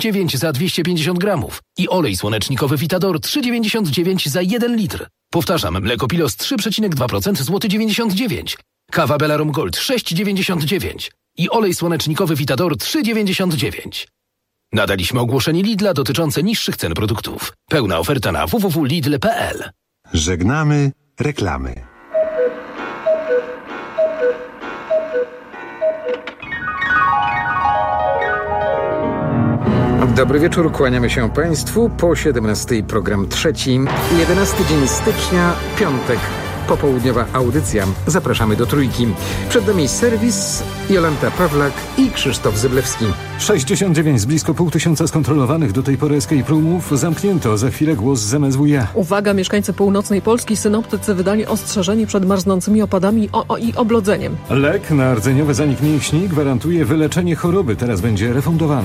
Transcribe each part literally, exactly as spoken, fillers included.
dziewięć za dwieście pięćdziesiąt gramów i olej słonecznikowy Vitador trzy dziewięćdziesiąt dziewięć za jeden litr. Powtarzam, mleko Pilos trzy przecinek dwa procent złoty dziewięćdziesiąt dziewięć. Kawa Belarum Gold sześć dziewięćdziesiąt dziewięć i olej słonecznikowy Vitador trzy dziewięćdziesiąt dziewięć. Nadaliśmy ogłoszenie Lidla dotyczące niższych cen produktów. Pełna oferta na w w w kropka lidl kropka p l. Żegnamy reklamy. Dobry wieczór, kłaniamy się Państwu. Po siedemnastej program trzeci, jedenasty dzień stycznia, piątek, popołudniowa audycja. Zapraszamy do Trójki. Przed nami serwis, Jolanta Pawlak i Krzysztof Zyblewski. sześćdziesiąt dziewięć z blisko pół tysiąca skontrolowanych do tej pory escape roomów zamknięto. Za chwilę głos z M S W iA. Uwaga, mieszkańcy północnej Polski, synoptycy wydali ostrzeżenie przed marznącymi opadami o, o, i oblodzeniem. Lek na rdzeniowy zanik mięśni gwarantuje wyleczenie choroby. Teraz będzie refundowany.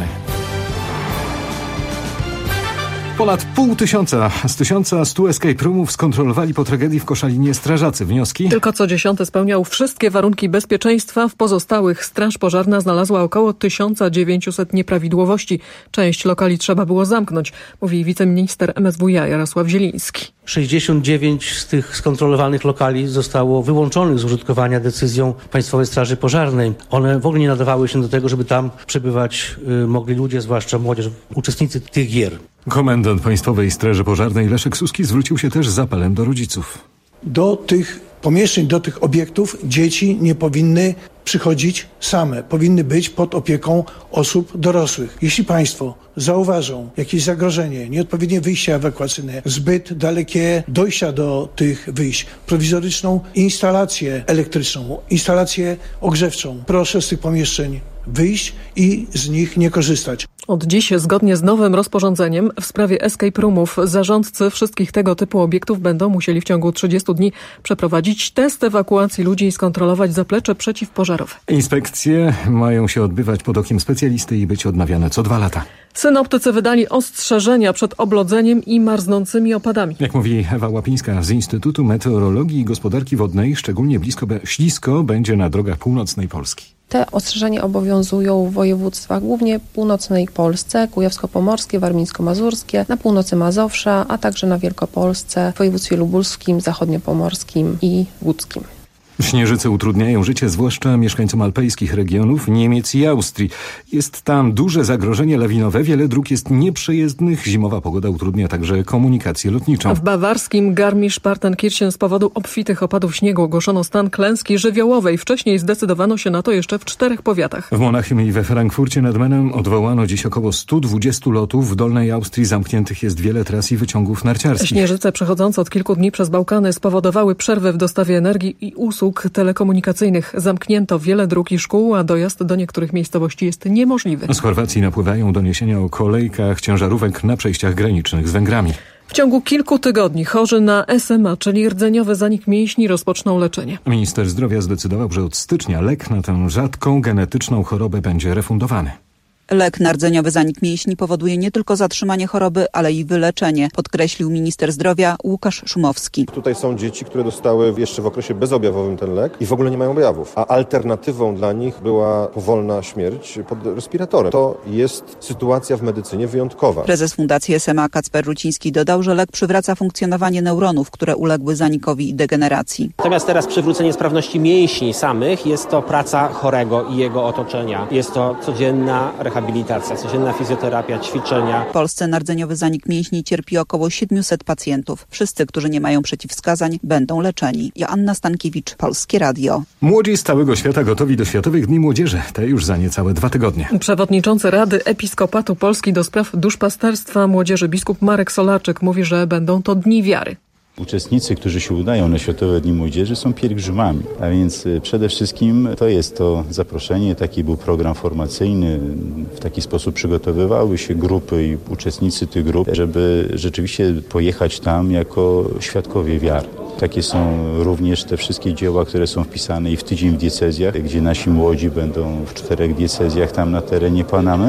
Ponad pół tysiąca z tysiąca stu escape roomów skontrolowali po tragedii w Koszalinie strażacy. Wnioski? Tylko co dziesiąty spełniał wszystkie warunki bezpieczeństwa. W pozostałych straż pożarna znalazła około tysiąc dziewięćset nieprawidłowości. Część lokali trzeba było zamknąć, mówi wiceminister M S W iA Jarosław Zieliński. sześćdziesiąt dziewięć z tych skontrolowanych lokali zostało wyłączonych z użytkowania decyzją Państwowej Straży Pożarnej. One w ogóle nie nadawały się do tego, żeby tam przebywać y, mogli ludzie, zwłaszcza młodzież, uczestnicy tych gier. Komendant Państwowej Straży Pożarnej Leszek Suski zwrócił się też z apelem do rodziców. Do tych pomieszczeń, do tych obiektów dzieci nie powinny przychodzić same. Powinny być pod opieką osób dorosłych. Jeśli Państwo zauważą jakieś zagrożenie, nieodpowiednie wyjście ewakuacyjne, zbyt dalekie dojścia do tych wyjść, prowizoryczną instalację elektryczną, instalację ogrzewczą, proszę z tych pomieszczeń wyjść i z nich nie korzystać. Od dziś, zgodnie z nowym rozporządzeniem w sprawie escape roomów, zarządcy wszystkich tego typu obiektów będą musieli w ciągu trzydziestu dni przeprowadzić test ewakuacji ludzi i skontrolować zaplecze przeciwpożarowe. Inspekcje mają się odbywać pod okiem specjalisty i być odnawiane co dwa lata. Synoptycy wydali ostrzeżenia przed oblodzeniem i marznącymi opadami. Jak mówi Ewa Łapińska z Instytutu Meteorologii i Gospodarki Wodnej, szczególnie blisko be- ślisko będzie na drogach północnej Polski. Te ostrzeżenia obowiązują w województwach głównie północnej Polsce, kujawsko-pomorskie, warmińsko-mazurskie, na północy Mazowsza, a także na Wielkopolsce, w województwie lubuskim, zachodniopomorskim i łódzkim. Śnieżyce utrudniają życie zwłaszcza mieszkańcom alpejskich regionów Niemiec i Austrii. Jest tam duże zagrożenie lawinowe, wiele dróg jest nieprzejezdnych, zimowa pogoda utrudnia także komunikację lotniczą. W bawarskim Garmisch-Partenkirchen z powodu obfitych opadów śniegu ogłoszono stan klęski żywiołowej. Wcześniej zdecydowano się na to jeszcze w czterech powiatach. W Monachium i we Frankfurcie nad Menem odwołano dziś około stu dwudziestu lotów. W Dolnej Austrii zamkniętych jest wiele tras i wyciągów narciarskich. Śnieżyce przechodzące od kilku dni przez Bałkany spowodowały przerwę w dostawie energii i usług telekomunikacyjnych. Zamknięto wiele dróg i szkół, a dojazd do niektórych miejscowości jest niemożliwy. Z Chorwacji napływają doniesienia o kolejkach ciężarówek na przejściach granicznych z Węgrami. W ciągu kilku tygodni chorzy na S M A, czyli rdzeniowy zanik mięśni, rozpoczną leczenie. Minister zdrowia zdecydował, że od stycznia lek na tę rzadką genetyczną chorobę będzie refundowany. Lek na rdzeniowy zanik mięśni powoduje nie tylko zatrzymanie choroby, ale i wyleczenie, podkreślił minister zdrowia Łukasz Szumowski. Tutaj są dzieci, które dostały jeszcze w okresie bezobjawowym ten lek i w ogóle nie mają objawów, a alternatywą dla nich była powolna śmierć pod respiratorem. To jest sytuacja w medycynie wyjątkowa. Prezes Fundacji S M A Kacper Ruciński dodał, że lek przywraca funkcjonowanie neuronów, które uległy zanikowi i degeneracji. Natomiast teraz przywrócenie sprawności mięśni samych jest to praca chorego i jego otoczenia. Jest to codzienna rehabilitacja. Rehabilitacja, codzienna fizjoterapia, ćwiczenia. W Polsce na rdzeniowy zanik mięśni cierpi około siedmiuset pacjentów. Wszyscy, którzy nie mają przeciwwskazań, będą leczeni. Joanna Stankiewicz, Polskie Radio. Młodzi z całego świata gotowi do Światowych Dni Młodzieży. Te już za niecałe dwa tygodnie. Przewodniczący Rady Episkopatu Polski do spraw duszpasterstwa młodzieży biskup Marek Solarczyk mówi, że będą to dni wiary. Uczestnicy, którzy się udają na Światowe Dni Młodzieży, są pielgrzymami, a więc przede wszystkim to jest to zaproszenie, taki był program formacyjny, w taki sposób przygotowywały się grupy i uczestnicy tych grup, żeby rzeczywiście pojechać tam jako świadkowie wiary. Takie są również te wszystkie dzieła, które są wpisane i w tydzień w diecezjach, gdzie nasi młodzi będą w czterech diecezjach tam na terenie Panamy.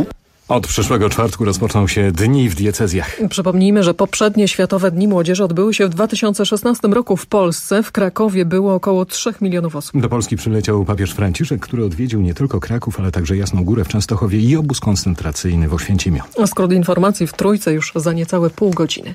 Od przyszłego czwartku rozpoczną się dni w diecezjach. Przypomnijmy, że poprzednie Światowe Dni Młodzieży odbyły się w dwa tysiące szesnastym roku w Polsce. W Krakowie było około trzech milionów osób. Do Polski przyleciał papież Franciszek, który odwiedził nie tylko Kraków, ale także Jasną Górę w Częstochowie i obóz koncentracyjny w Oświęcimiu. A skrót informacji w Trójce już za niecałe pół godziny.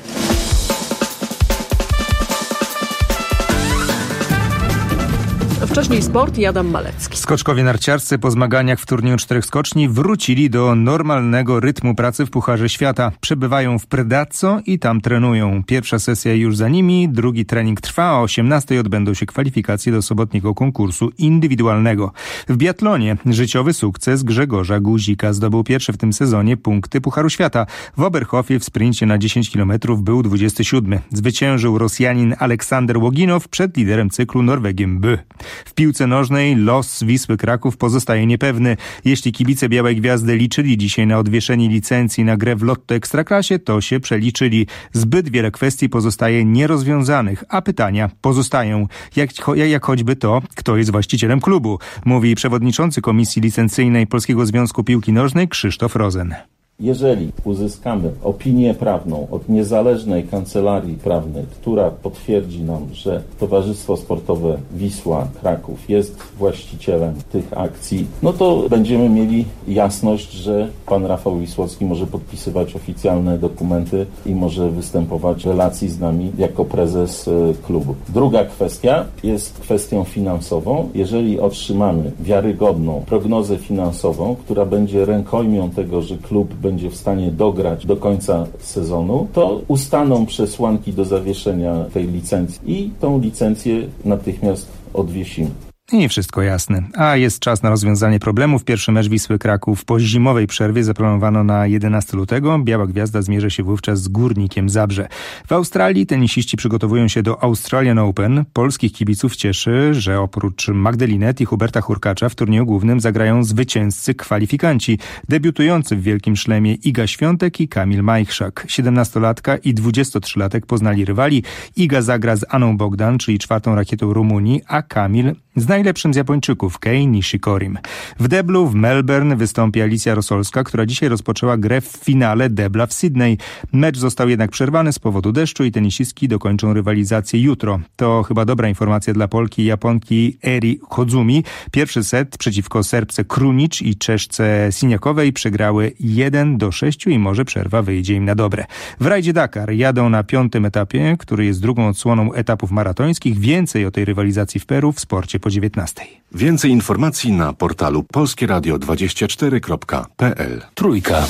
Wcześniej sport i Adam Malecki. Skoczkowie narciarscy po zmaganiach w turnieju czterech skoczni wrócili do normalnego rytmu pracy w Pucharze Świata. Przebywają w Predazzo i tam trenują. Pierwsza sesja już za nimi, drugi trening trwa, a o osiemnastej odbędą się kwalifikacje do sobotniego konkursu indywidualnego. W biatlonie życiowy sukces Grzegorza Guzika. Zdobył pierwsze w tym sezonie punkty Pucharu Świata. W Oberhofie w sprincie na dziesięć kilometrów był dwudziesty siódmy. Zwyciężył Rosjanin Aleksander Łoginow przed liderem cyklu Norwegiem Bö. W piłce nożnej los Wisły Kraków pozostaje niepewny. Jeśli kibice Białej Gwiazdy liczyli dzisiaj na odwieszenie licencji na grę w Lotto Ekstraklasie, to się przeliczyli. Zbyt wiele kwestii pozostaje nierozwiązanych, a pytania pozostają. Jak, jak choćby to, kto jest właścicielem klubu, mówi przewodniczący Komisji Licencyjnej Polskiego Związku Piłki Nożnej Krzysztof Rozen. Jeżeli uzyskamy opinię prawną od niezależnej kancelarii prawnej, która potwierdzi nam, że Towarzystwo Sportowe Wisła Kraków jest właścicielem tych akcji, no to będziemy mieli jasność, że pan Rafał Wisłocki może podpisywać oficjalne dokumenty i może występować w relacji z nami jako prezes klubu. Druga kwestia jest kwestią finansową. Jeżeli otrzymamy wiarygodną prognozę finansową, która będzie rękojmią tego, że klub będzie będzie w stanie dograć do końca sezonu, to ustaną przesłanki do zawieszenia tej licencji i tą licencję natychmiast odwiesimy. I nie wszystko jasne. A jest czas na rozwiązanie problemów. Pierwszy mecz Wisły Kraków po zimowej przerwie zaplanowano na jedenastego lutego. Biała Gwiazda zmierzy się wówczas z Górnikiem Zabrze. W Australii tenisiści przygotowują się do Australian Open. Polskich kibiców cieszy, że oprócz Magdalinet i Huberta Hurkacza w turnieju głównym zagrają zwycięzcy kwalifikanci. Debiutujący w Wielkim Szlemie Iga Świątek i Kamil Majchrzak. siedemnastolatka i dwudziestotrzylatek poznali rywali. Iga zagra z Aną Bogdan, czyli czwartą rakietą Rumunii, a Kamil z najlepszym z Japończyków, Kei Nishikorim. W deblu w Melbourne wystąpi Alicja Rosolska, która dzisiaj rozpoczęła grę w finale debla w Sydney. Mecz został jednak przerwany z powodu deszczu i tenisistki dokończą rywalizację jutro. To chyba dobra informacja dla Polki i Japonki Eri Hodzumi. Pierwszy set przeciwko Serbce Krunic i Czeszce Siniakowej przegrały jeden do sześciu i może przerwa wyjdzie im na dobre. W rajdzie Dakar jadą na piątym etapie, który jest drugą odsłoną etapów maratońskich. Więcej o tej rywalizacji w Peru w sporcie po dziewiętnastej. Więcej informacji na portalu polskie radio dwadzieścia cztery kropka p l. Trójka.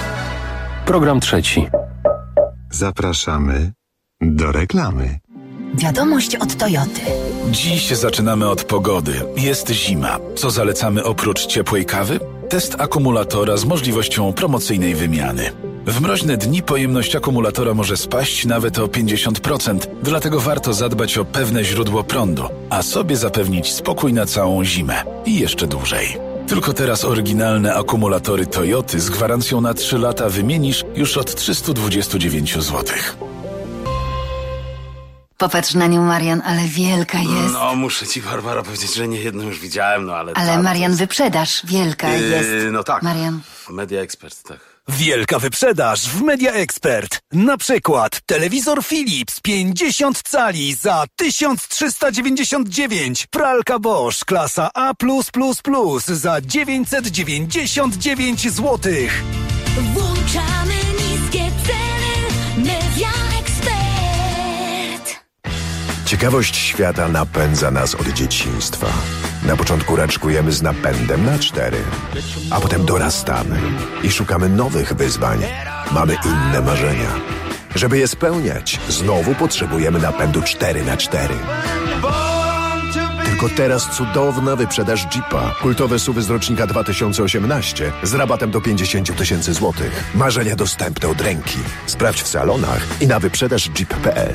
Program trzeci. Zapraszamy do reklamy. Wiadomość od Toyoty. Dziś zaczynamy od pogody. Jest zima. Co zalecamy oprócz ciepłej kawy? Test akumulatora z możliwością promocyjnej wymiany. W mroźne dni pojemność akumulatora może spaść nawet o pięćdziesiąt procent, dlatego warto zadbać o pewne źródło prądu, a sobie zapewnić spokój na całą zimę i jeszcze dłużej. Tylko teraz oryginalne akumulatory Toyoty z gwarancją na trzy lata wymienisz już od trzysta dwadzieścia dziewięć złotych. Popatrz na nią, Marian, ale wielka jest. No, muszę ci, Barbara, powiedzieć, że nie jedną już widziałem, no ale... Ale ta, Marian, jest... wyprzedaż wielka yy, jest. No tak. Marian. Media Expert, tak. Wielka wyprzedaż w Media Expert. Na przykład telewizor Philips pięćdziesiąt cali za tysiąc trzysta dziewięćdziesiąt dziewięć. Pralka Bosch klasa A plus plus plus za dziewięćset dziewięćdziesiąt dziewięć złotych. Włączamy niskie ceny. Media Expert. Ciekawość świata napędza nas od dzieciństwa. Na początku raczkujemy z napędem na cztery, a potem dorastamy i szukamy nowych wyzwań. Mamy inne marzenia. Żeby je spełniać, znowu potrzebujemy napędu cztery na cztery. Tylko teraz cudowna wyprzedaż Jeepa. Kultowe S U V y z rocznika dwa tysiące osiemnastego z rabatem do pięćdziesiąt tysięcy złotych. Marzenia dostępne od ręki. Sprawdź w salonach i na wyprzedaż jeep kropka p l.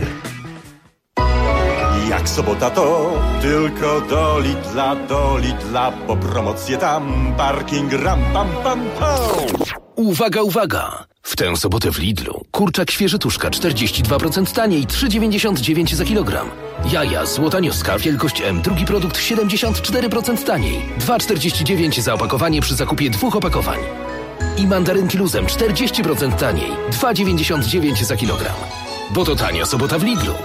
Jak sobota to tylko do Lidla, do Lidla, po promocję tam, parking ram pam pam pam. Uwaga, uwaga! W tę sobotę w Lidlu kurczak świeży tuszka czterdzieści dwa procent taniej, trzy dziewięćdziesiąt dziewięć za kilogram. Jaja złota nioska wielkość M, drugi produkt siedemdziesiąt cztery procent taniej, dwa czterdzieści dziewięć za opakowanie przy zakupie dwóch opakowań. I mandarynki luzem czterdzieści procent taniej. dwa dziewięćdziesiąt dziewięć za kilogram. Bo to tanio sobota w Lidlu.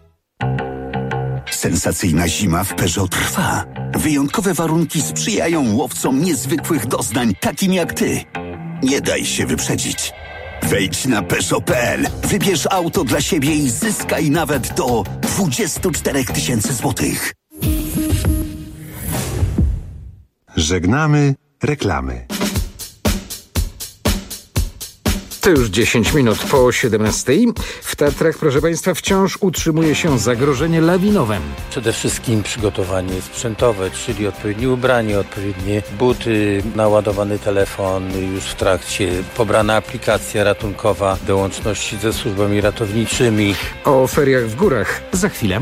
Sensacyjna zima w Peugeot trwa. Wyjątkowe warunki sprzyjają łowcom niezwykłych doznań, takim jak ty. Nie daj się wyprzedzić. Wejdź na Peugeot kropka p l, wybierz auto dla siebie i zyskaj nawet do dwadzieścia cztery tysiące złotych. Żegnamy reklamy. To już dziesięć minut po siedemnastej. W Tatrach, proszę Państwa, wciąż utrzymuje się zagrożenie lawinowe. Przede wszystkim przygotowanie sprzętowe, czyli odpowiednie ubranie, odpowiednie buty, naładowany telefon już w trakcie, pobrana aplikacja ratunkowa do łączności ze służbami ratowniczymi. O feriach w górach za chwilę.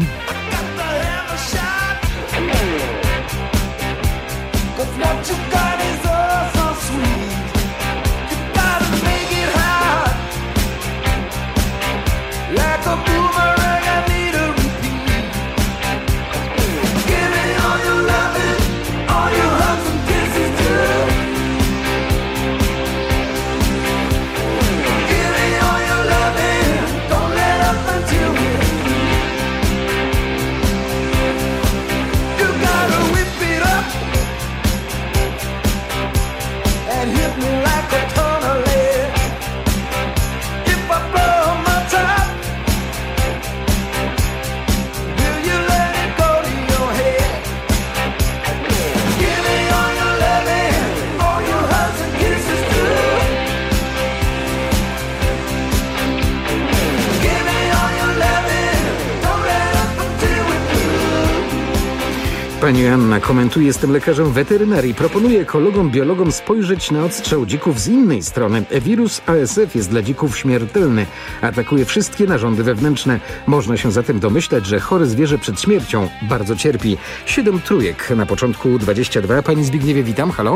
Pani Anna komentuje: jestem lekarzem weterynarii. Proponuję ekologom, biologom spojrzeć na odstrzał dzików z innej strony. Wirus A S F jest dla dzików śmiertelny. Atakuje wszystkie narządy wewnętrzne. Można się zatem domyślać, że chore zwierzę przed śmiercią bardzo cierpi. Siedem trójek na początku dwadzieścia dwa. Pani Zbigniewie, witam. Halo?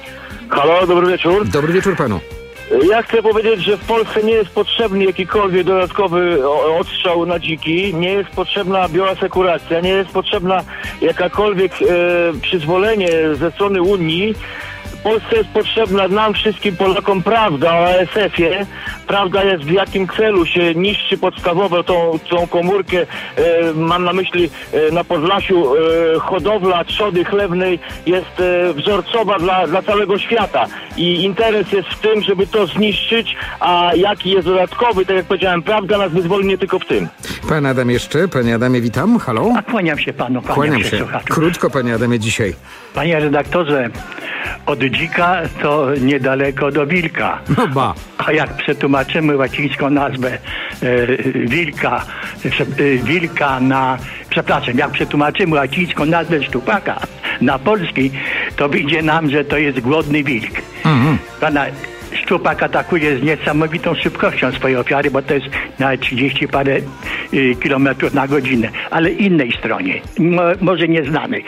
Halo, dobry wieczór. Dobry wieczór panu. Ja chcę powiedzieć, że w Polsce nie jest potrzebny jakikolwiek dodatkowy odstrzał na dziki, nie jest potrzebna bioasekuracja, nie jest potrzebna jakakolwiek e, przyzwolenie ze strony Unii. W Polsce jest potrzebna nam wszystkim Polakom prawda o A S F-ie. Prawda jest, w jakim celu się niszczy podstawowo tą, tą komórkę. E, mam na myśli e, na Podlasiu e, hodowla trzody chlewnej jest e, wzorcowa dla, dla całego świata. I interes jest w tym, żeby to zniszczyć, a jaki jest dodatkowy, tak jak powiedziałem, prawda nas wyzwoli nie tylko w tym. Pan Adam jeszcze. Panie Adamie, witam. Halo? A kłaniam się panu. Kłaniam, Kłaniam się. się. Słuchaczu. Krótko, panie Adamie, dzisiaj. Panie redaktorze, od dzika to niedaleko do wilka. No ba. A jak przetłumaczymy łacińską nazwę e, wilka, e, wilka na, przepraszam, jak przetłumaczymy łacińską nazwę szczupaka na polski, to wyjdzie nam, że to jest głodny wilk. Mhm. Pana szczupak atakuje z niesamowitą szybkością swoje ofiary, bo to jest na trzydzieści parę y, kilometrów na godzinę, ale innej stronie, mo, może nieznanej.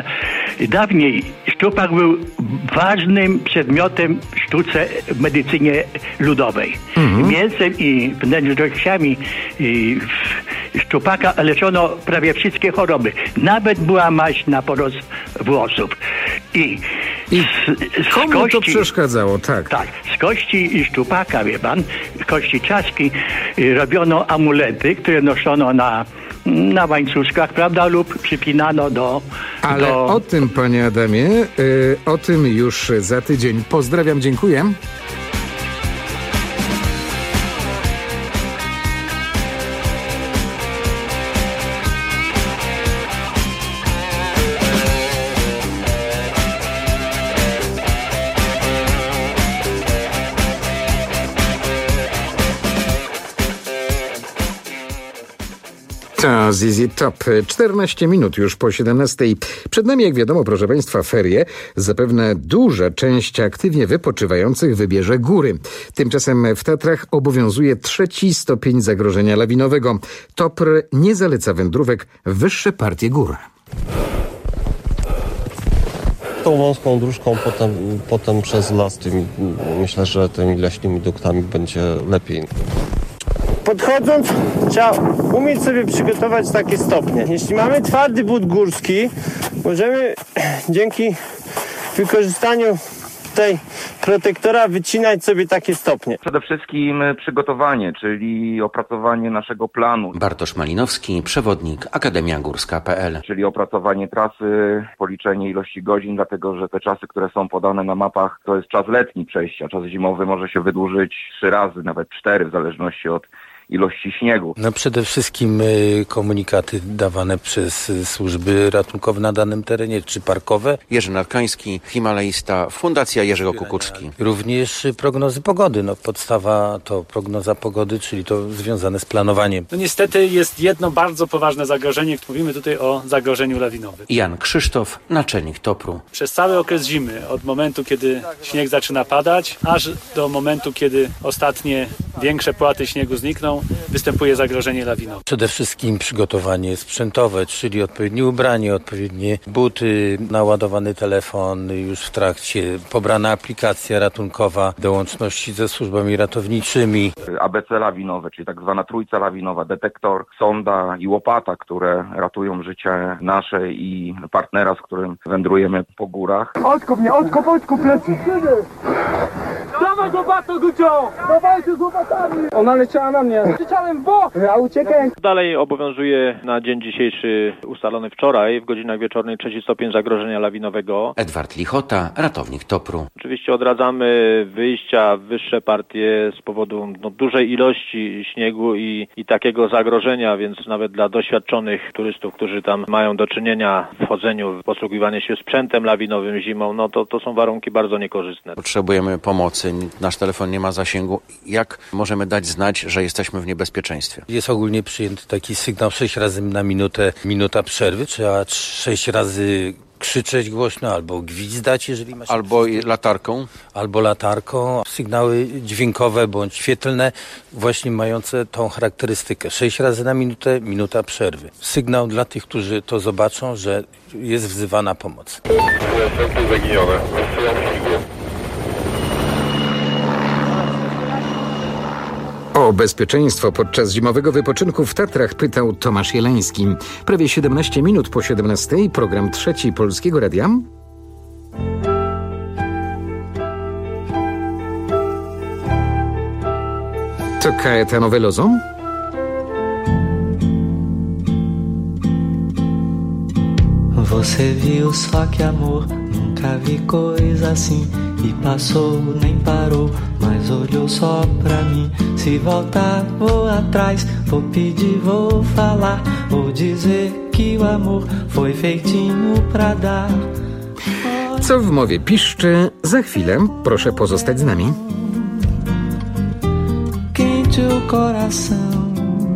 Dawniej szczupak był ważnym przedmiotem w sztuce w medycynie ludowej. Mhm. Mięsem i wnętrznościami y, szczupaka leczono prawie wszystkie choroby. Nawet była maść na porost włosów. I, I z, z komu kości, to przeszkadzało? Tak. Tak. Z kości szczupaka, wie pan, z kości czaski y, robiono amulety, które noszono na, na łańcuszkach, prawda, lub przypinano do... Ale do... o tym, panie Adamie, y, o tym już za tydzień. Pozdrawiam, dziękuję. To Z Z Top. czternaście minut już po siedemnastej. Przed nami, jak wiadomo, proszę państwa, ferie. Zapewne duża część aktywnie wypoczywających wybierze góry. Tymczasem w Tatrach obowiązuje trzeci stopień zagrożenia lawinowego. T O P R nie zaleca wędrówek w wyższe partie gór. Tą wąską dróżką potem, potem przez las, tymi, myślę, że tymi leśnymi duktami będzie lepiej. Podchodząc, trzeba umieć sobie przygotować takie stopnie. Jeśli mamy twardy but górski, możemy dzięki wykorzystaniu tutaj protektora wycinać sobie takie stopnie. Przede wszystkim przygotowanie, czyli opracowanie naszego planu. Bartosz Malinowski, przewodnik Akademia Górska kropka p l. Czyli opracowanie trasy, policzenie ilości godzin, dlatego że te czasy, które są podane na mapach, to jest czas letni przejścia. Czas zimowy może się wydłużyć trzy razy, nawet cztery, w zależności od ilości śniegu. No przede wszystkim y, komunikaty dawane przez y, służby ratunkowe na danym terenie, czy parkowe. Jerzy Narkański, himalaista, Fundacja Jerzego Kukuczki. Również y, prognozy pogody. No podstawa to prognoza pogody, czyli to związane z planowaniem. No niestety jest jedno bardzo poważne zagrożenie. Mówimy tutaj o zagrożeniu lawinowym. Jan Krzysztof, naczelnik Topru. Przez cały okres zimy, od momentu, kiedy śnieg zaczyna padać, aż do momentu, kiedy ostatnie większe płaty śniegu znikną, występuje zagrożenie lawinowe. Przede wszystkim przygotowanie sprzętowe, czyli odpowiednie ubranie, odpowiednie buty, naładowany telefon już w trakcie, pobrana aplikacja ratunkowa do łączności ze służbami ratowniczymi. A B C lawinowe, czyli tak zwana trójca lawinowa, detektor, sonda i łopata, które ratują życie nasze i partnera, z którym wędrujemy po górach. Odkup mnie, odkup, odkup plecy! Dawaj do bato, Gucio! Dawajcie z łopatami! Ona leciała na mnie. Krzyczałem w bok! Ja uciekałem. Dalej obowiązuje na dzień dzisiejszy ustalony wczoraj w godzinach wieczornych trzeci stopień zagrożenia lawinowego. Edward Lichota, ratownik Topru. Oczywiście odradzamy wyjścia w wyższe partie z powodu no, dużej ilości śniegu i, i takiego zagrożenia, więc nawet dla doświadczonych turystów, którzy tam mają do czynienia w chodzeniu, w posługiwaniu się sprzętem lawinowym zimą, no to, to są warunki bardzo niekorzystne. Potrzebujemy pomocy, nasz telefon nie ma zasięgu. Jak możemy dać znać, że jesteśmy w niebezpieczeństwie? Jest ogólnie przyjęty taki sygnał sześć razy na minutę, minuta przerwy, trzeba sześć razy krzyczeć głośno, albo gwizdać, jeżeli ma się... Albo latarką. Albo latarką. Sygnały dźwiękowe bądź świetlne, właśnie mające tą charakterystykę. sześć razy na minutę, minuta przerwy. Sygnał dla tych, którzy to zobaczą, że jest wzywana pomoc. Zaginione. O bezpieczeństwo podczas zimowego wypoczynku w Tatrach pytał Tomasz Jeleński. Prawie siedemnaście minut po siedemnastej, program trzeci Polskiego Radia. To Caetano Veloso. Você viu só que amor, nunca vi coisa assim. E passou, nem parou, mas olhou só pra mim. Se voltar, vou atrás, vou pedir, vou falar. Vou dizer que o amor foi feitinho pra dar. Co w mowie piszczy, za chwilę proszę pozostać z nami. Quente o coração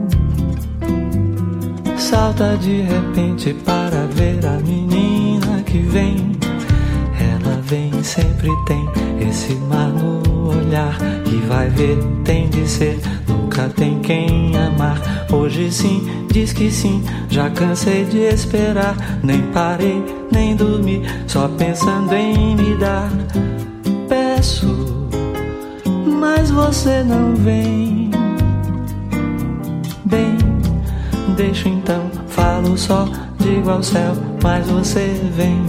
salta de repente para ver a menina que vem. Ela vem, sempre tem esse mar no olhar. E vai ver, tem de ser, nunca tem quem amar. Hoje sim, diz que sim, já cansei de esperar. Nem parei, nem dormi, só pensando em me dar. Peço, mas você não vem. Bem, deixo então, falo só, digo ao céu, mas você vem.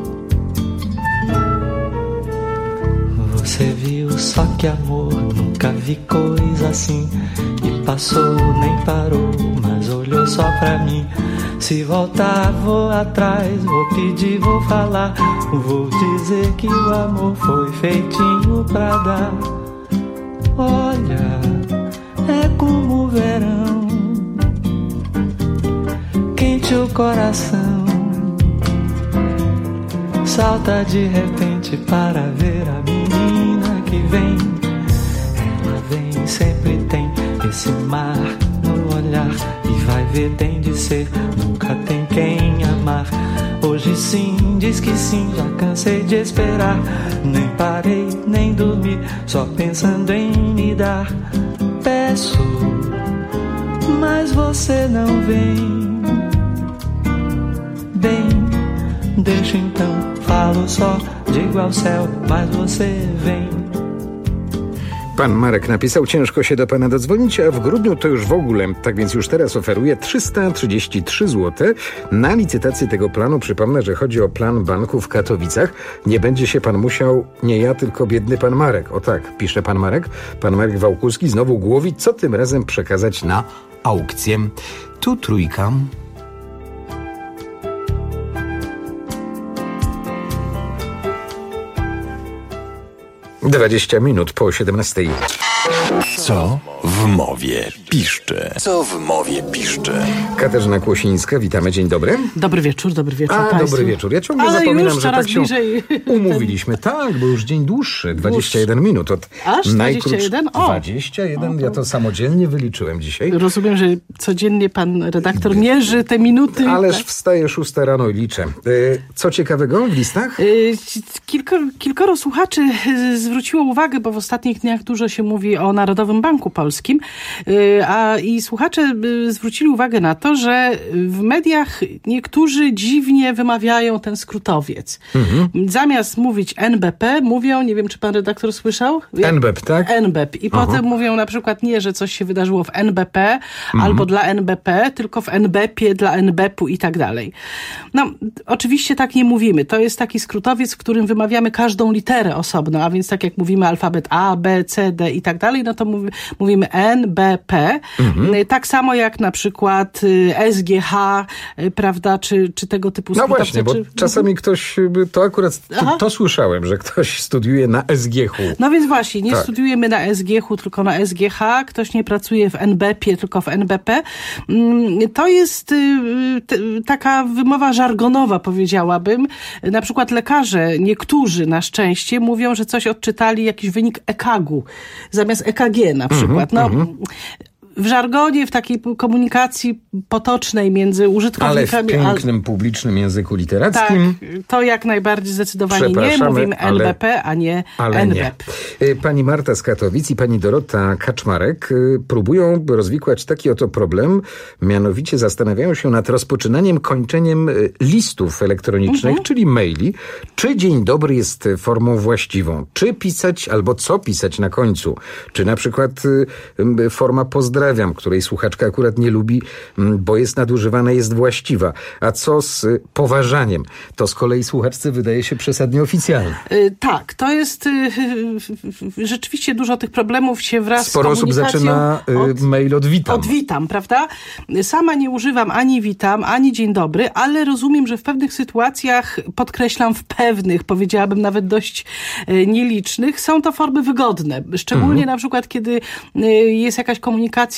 Você viu só que amor, nunca vi coisa assim. E passou, nem parou, mas olhou só pra mim. Se voltar, vou atrás, vou pedir, vou falar. Vou dizer que o amor foi feitinho pra dar. Olha, é como o verão, quente o coração, salta de repente para ver a menina que vem. Ela vem, sempre tem esse mar no olhar. E vai ver, tem de ser, nunca tem quem amar. Hoje sim, diz que sim, já cansei de esperar. Nem parei, nem dormi, só pensando em me dar. Peço, mas você não vem. Bem, deixo então, falo só, digo ao céu, mas você vem. Pan Marek napisał, ciężko się do pana dodzwonić, a w grudniu to już w ogóle. Tak więc już teraz oferuje trzysta trzydzieści trzy złote na licytację tego planu. Przypomnę, że chodzi o plan banku w Katowicach. Nie będzie się pan musiał, nie ja, tylko biedny pan Marek. O tak, pisze pan Marek. Pan Marek Wałkuski znowu głowi, co tym razem przekazać na aukcję. Tu trójka. dwadzieścia minut po siedemnastej. Co w mowie piszczy? Co w mowie piszczy? Katarzyna Kłosińska, witamy, dzień dobry. Dobry wieczór, dobry wieczór A, państwu. dobry wieczór. Ja ciągle Ale zapominam, że tak się bliżej... umówiliśmy. Tak, bo już dzień dłuższy, dwadzieścia jeden minut. Od Aż dwadzieścia jeden? O. dwadzieścia jeden, o, to... ja to samodzielnie wyliczyłem dzisiaj. Rozumiem, że codziennie pan redaktor mierzy te minuty. Ależ wstaję szósta rano i liczę. Co ciekawego w listach? Kilkoro, kilkoro słuchaczy zwróciło uwagę, bo w ostatnich dniach dużo się mówi o Narodowym Banku Polskim, a i słuchacze zwrócili uwagę na to, że w mediach niektórzy dziwnie wymawiają ten skrótowiec. Mhm. Zamiast mówić N B P, mówią, nie wiem, czy pan redaktor słyszał? N B P, tak? N B P. I Aha. potem mówią na przykład nie, że coś się wydarzyło w N B P mhm. albo dla N B P, tylko w N B P-ie dla N B P-u i tak dalej. No, oczywiście tak nie mówimy. To jest taki skrótowiec, w którym wymawiamy każdą literę osobno, a więc tak jak mówimy alfabet A, B, C, D i tak dalej, no to mówi, mówimy N B P. Mhm. Tak samo jak na przykład S G H, prawda, czy, czy tego typu No skrótowce. właśnie, bo czy... czasami ktoś, to akurat to, to słyszałem, że ktoś studiuje na S G H. No więc właśnie, nie tak. studiujemy na S G H, tylko na S G H. Ktoś nie pracuje w N B P-ie, tylko w N B P. To jest taka wymowa żargonowa, powiedziałabym. Na przykład lekarze, niektórzy na szczęście, mówią, że coś odczytali, jakiś wynik E K G-u, zamiast E K G na przykład. No, mm-hmm. W żargonie, w takiej komunikacji potocznej między użytkownikami... Ale w pięknym, al... publicznym języku literackim... Tak, to jak najbardziej zdecydowanie nie. Mówimy N B P, ale, a nie N B P. Nie. Pani Marta z Katowic i pani Dorota Kaczmarek próbują rozwikłać taki oto problem, mianowicie zastanawiają się nad rozpoczynaniem, kończeniem listów elektronicznych, mhm. czyli maili. Czy dzień dobry jest formą właściwą? Czy pisać, albo co pisać na końcu? Czy na przykład forma pozdrawiam, której słuchaczka akurat nie lubi, bo jest nadużywana, jest właściwa. A co z poważaniem? To z kolei słuchaczce wydaje się przesadnie oficjalne. Yy, tak, to jest yy, rzeczywiście dużo tych problemów się wraz Sporo z komunikacją... osób zaczyna yy, od, mail od witam. Od witam, prawda? Sama nie używam ani witam, ani dzień dobry, ale rozumiem, że w pewnych sytuacjach, podkreślam w pewnych, powiedziałabym nawet dość yy, nielicznych, są to formy wygodne. Szczególnie mhm. na przykład, kiedy yy, jest jakaś komunikacja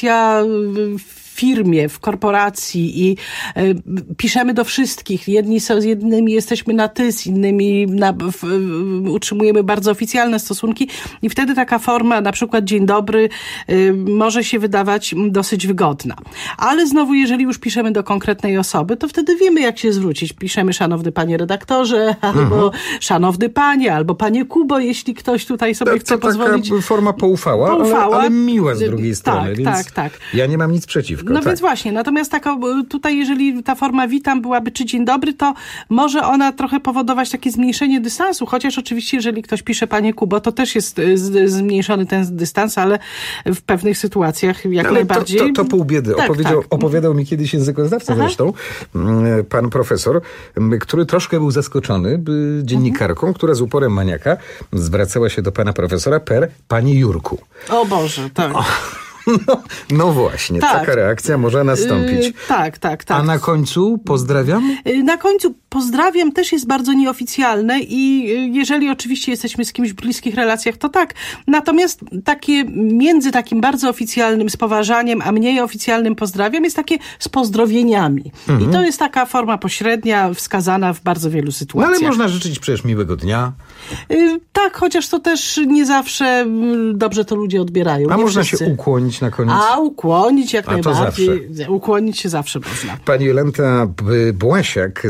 w firmie, w korporacji i y, piszemy do wszystkich. Jedni są, z jednymi jesteśmy na ty, z innymi na, w, y, utrzymujemy bardzo oficjalne stosunki i wtedy taka forma, na przykład dzień dobry, y, może się wydawać dosyć wygodna. Ale znowu, jeżeli już piszemy do konkretnej osoby, to wtedy wiemy, jak się zwrócić. Piszemy szanowny panie redaktorze, mhm. albo szanowny panie, albo panie Kubo, jeśli ktoś tutaj sobie to, chce to pozwolić. Taka forma poufała, poufała. Ale, ale miła z drugiej strony, tak, więc tak, tak. ja nie mam nic przeciwko. No tak. więc właśnie, natomiast taka, tutaj jeżeli ta forma witam byłaby czy dzień dobry, to może ona trochę powodować takie zmniejszenie dystansu, chociaż oczywiście jeżeli ktoś pisze panie Kubo, to też jest z, zmniejszony ten dystans, ale w pewnych sytuacjach jak ale najbardziej... To, to, to pół biedy. Tak, opowiedział, tak. opowiadał mi kiedyś językoznawca Aha. zresztą, pan profesor, który troszkę był zaskoczony dziennikarką, mhm. która z uporem maniaka zwracała się do pana profesora per panie Jurku. O Boże, tak. O. No, no właśnie, tak. Taka reakcja może nastąpić. Yy, tak, tak, tak. A na końcu pozdrawiam? Yy, na końcu pozdrawiam też jest bardzo nieoficjalne i yy, jeżeli oczywiście jesteśmy z kimś w bliskich relacjach, to tak. Natomiast takie między takim bardzo oficjalnym spoważaniem, a mniej oficjalnym pozdrawiam jest takie z pozdrowieniami. Mhm. I to jest taka forma pośrednia, wskazana w bardzo wielu sytuacjach. No ale można życzyć przecież miłego dnia. Yy, tak, chociaż to też nie zawsze dobrze to ludzie odbierają. A nie można wszyscy. się ukłonić na koniec? A ukłonić jak A najbardziej. Ukłonić się zawsze można. Pani Jolanta Błasiak zastanawia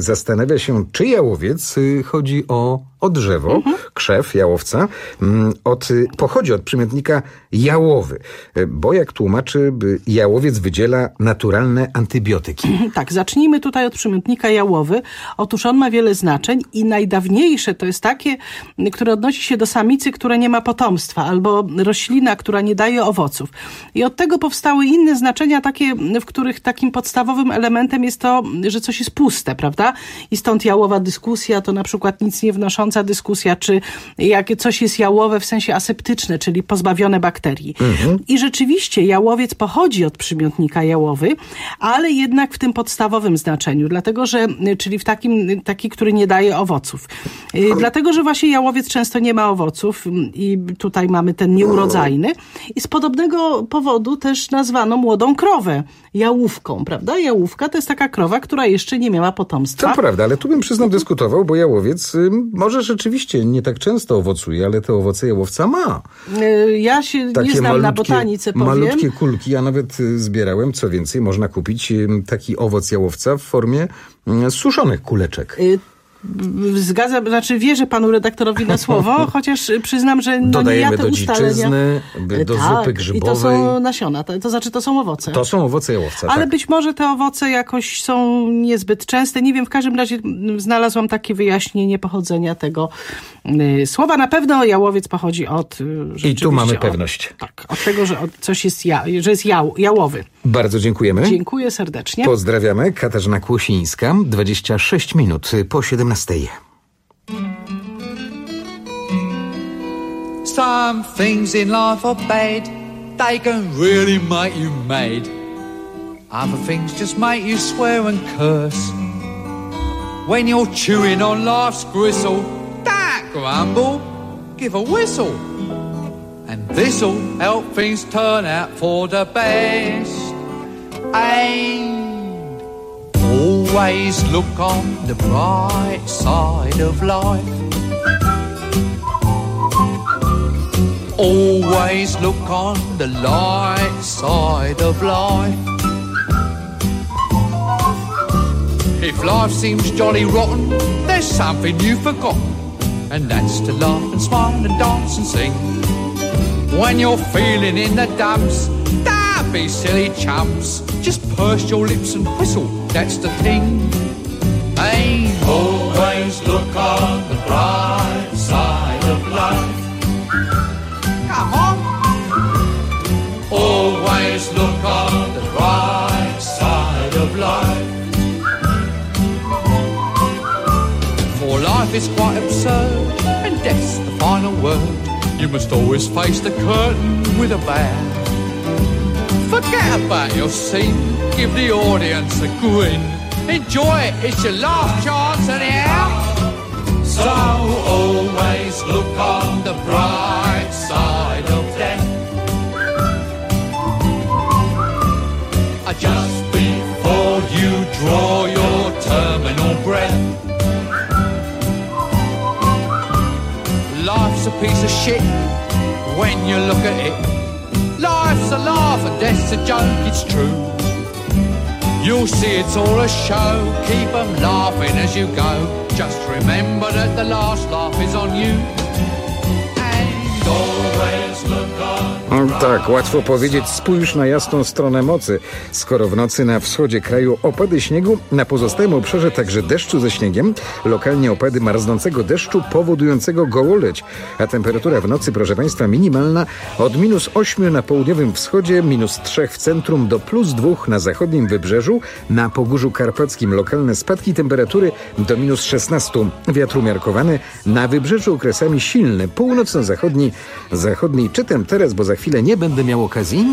zastanawia się, czy jałowiec, chodzi o, o drzewo, mhm. krzew jałowca, od, pochodzi od przymiotnika jałowy, bo jak tłumaczy, jałowiec wydziela naturalne antybiotyki. Tak, zacznijmy tutaj od przymiotnika jałowy. Otóż on ma wiele znaczeń i najdawniejsze to jest takie, które odnosi się do samicy, która nie ma potomstwa, albo roślina, która nie daje owoców. I od tego powstały inne znaczenia takie, w których takim podstawowym elementem jest to, że coś jest puste, prawda? I stąd jałowa dyskusja, to na przykład nic nie wnosząca dyskusja, czy jak coś jest jałowe w sensie aseptyczne, czyli pozbawione bakterii. Mhm. I rzeczywiście jałowiec pochodzi od przymiotnika jałowy, ale jednak w tym podstawowym znaczeniu, dlatego że, czyli w takim, taki, który nie daje owoców. Ale... Dlatego, że właśnie jałowiec często nie ma owoców i tutaj mamy ten nieurodzajny i z podobnego powodu też nazwano młodą krowę jałówką, prawda? Jałówka to jest taka krowa, która jeszcze nie miała potomstwa. To prawda, ale tu bym przyznał dyskutował, bo jałowiec y, może rzeczywiście nie tak często owocuje, ale te owoce jałowca ma. Y, ja się Takie nie znam malutkie, na botanice, powiem. Malutkie kulki, ja nawet y, zbierałem, co więcej, można kupić y, taki owoc jałowca w formie y, suszonych kuleczek. Y Zgadzam, znaczy wierzę panu redaktorowi na słowo, chociaż przyznam, że no dodajemy nie ja te do ustalenia. dziczyzny, do tak, zupy grzybowej. I to są nasiona, to, to znaczy to są owoce. To są owoce jałowca, Ale tak. być może te owoce jakoś są niezbyt częste. Nie wiem, w każdym razie znalazłam takie wyjaśnienie pochodzenia tego y, słowa. Na pewno jałowiec pochodzi od... Y, I tu mamy od, pewność. Tak, od tego, że od coś jest, ja, że jest jał, jałowy. Bardzo dziękujemy. Dziękuję serdecznie. Pozdrawiamy. Katarzyna Kłosińska, dwadzieścia sześć minut po siedemnastej. Some things in life are bad, they can really make you mad. Other things just make you swear and curse. When you're chewing on life's gristle, don't grumble, give a whistle. And this'll help things turn out for the best. And always look on the bright side of life. Always look on the light side of life. If life seems jolly rotten, there's something you've forgotten, and that's to laugh and smile and dance and sing. When you're feeling in the dumps, don't be silly chumps. Just purse your lips and whistle, that's the thing. Hey, always look on the bright side of life. Come on. Always look on the bright side of life. For life is quite absurd, and death's the final word. You must always face the curtain with a bow. Forget about your scene, give the audience a grin. Enjoy it, it's your last chance anyhow. So always look on the bright side of death. Just before you draw your terminal breath. Life's a piece of shit when you look at it. Life's a laugh and death's a joke, it's true. You'll see it's all a show, keep 'em laughing as you go. Just remember that the last laugh is on you. And always look on. Tak, łatwo powiedzieć, spójrz na jasną stronę mocy. Skoro w nocy na wschodzie kraju opady śniegu, na pozostałym obszarze także deszczu ze śniegiem, lokalnie opady marznącego deszczu powodującego gołoleć. A temperatura w nocy, proszę Państwa, minimalna od minus ośmiu na południowym wschodzie, minus trzech w centrum do plus dwóch na zachodnim wybrzeżu, na Pogórzu Karpackim lokalne spadki temperatury do minus szesnastu. Wiatr umiarkowany, na wybrzeżu okresami silny, północno-zachodni, zachodni. Czytam teraz, bo za chwilę nie będę miał okazji.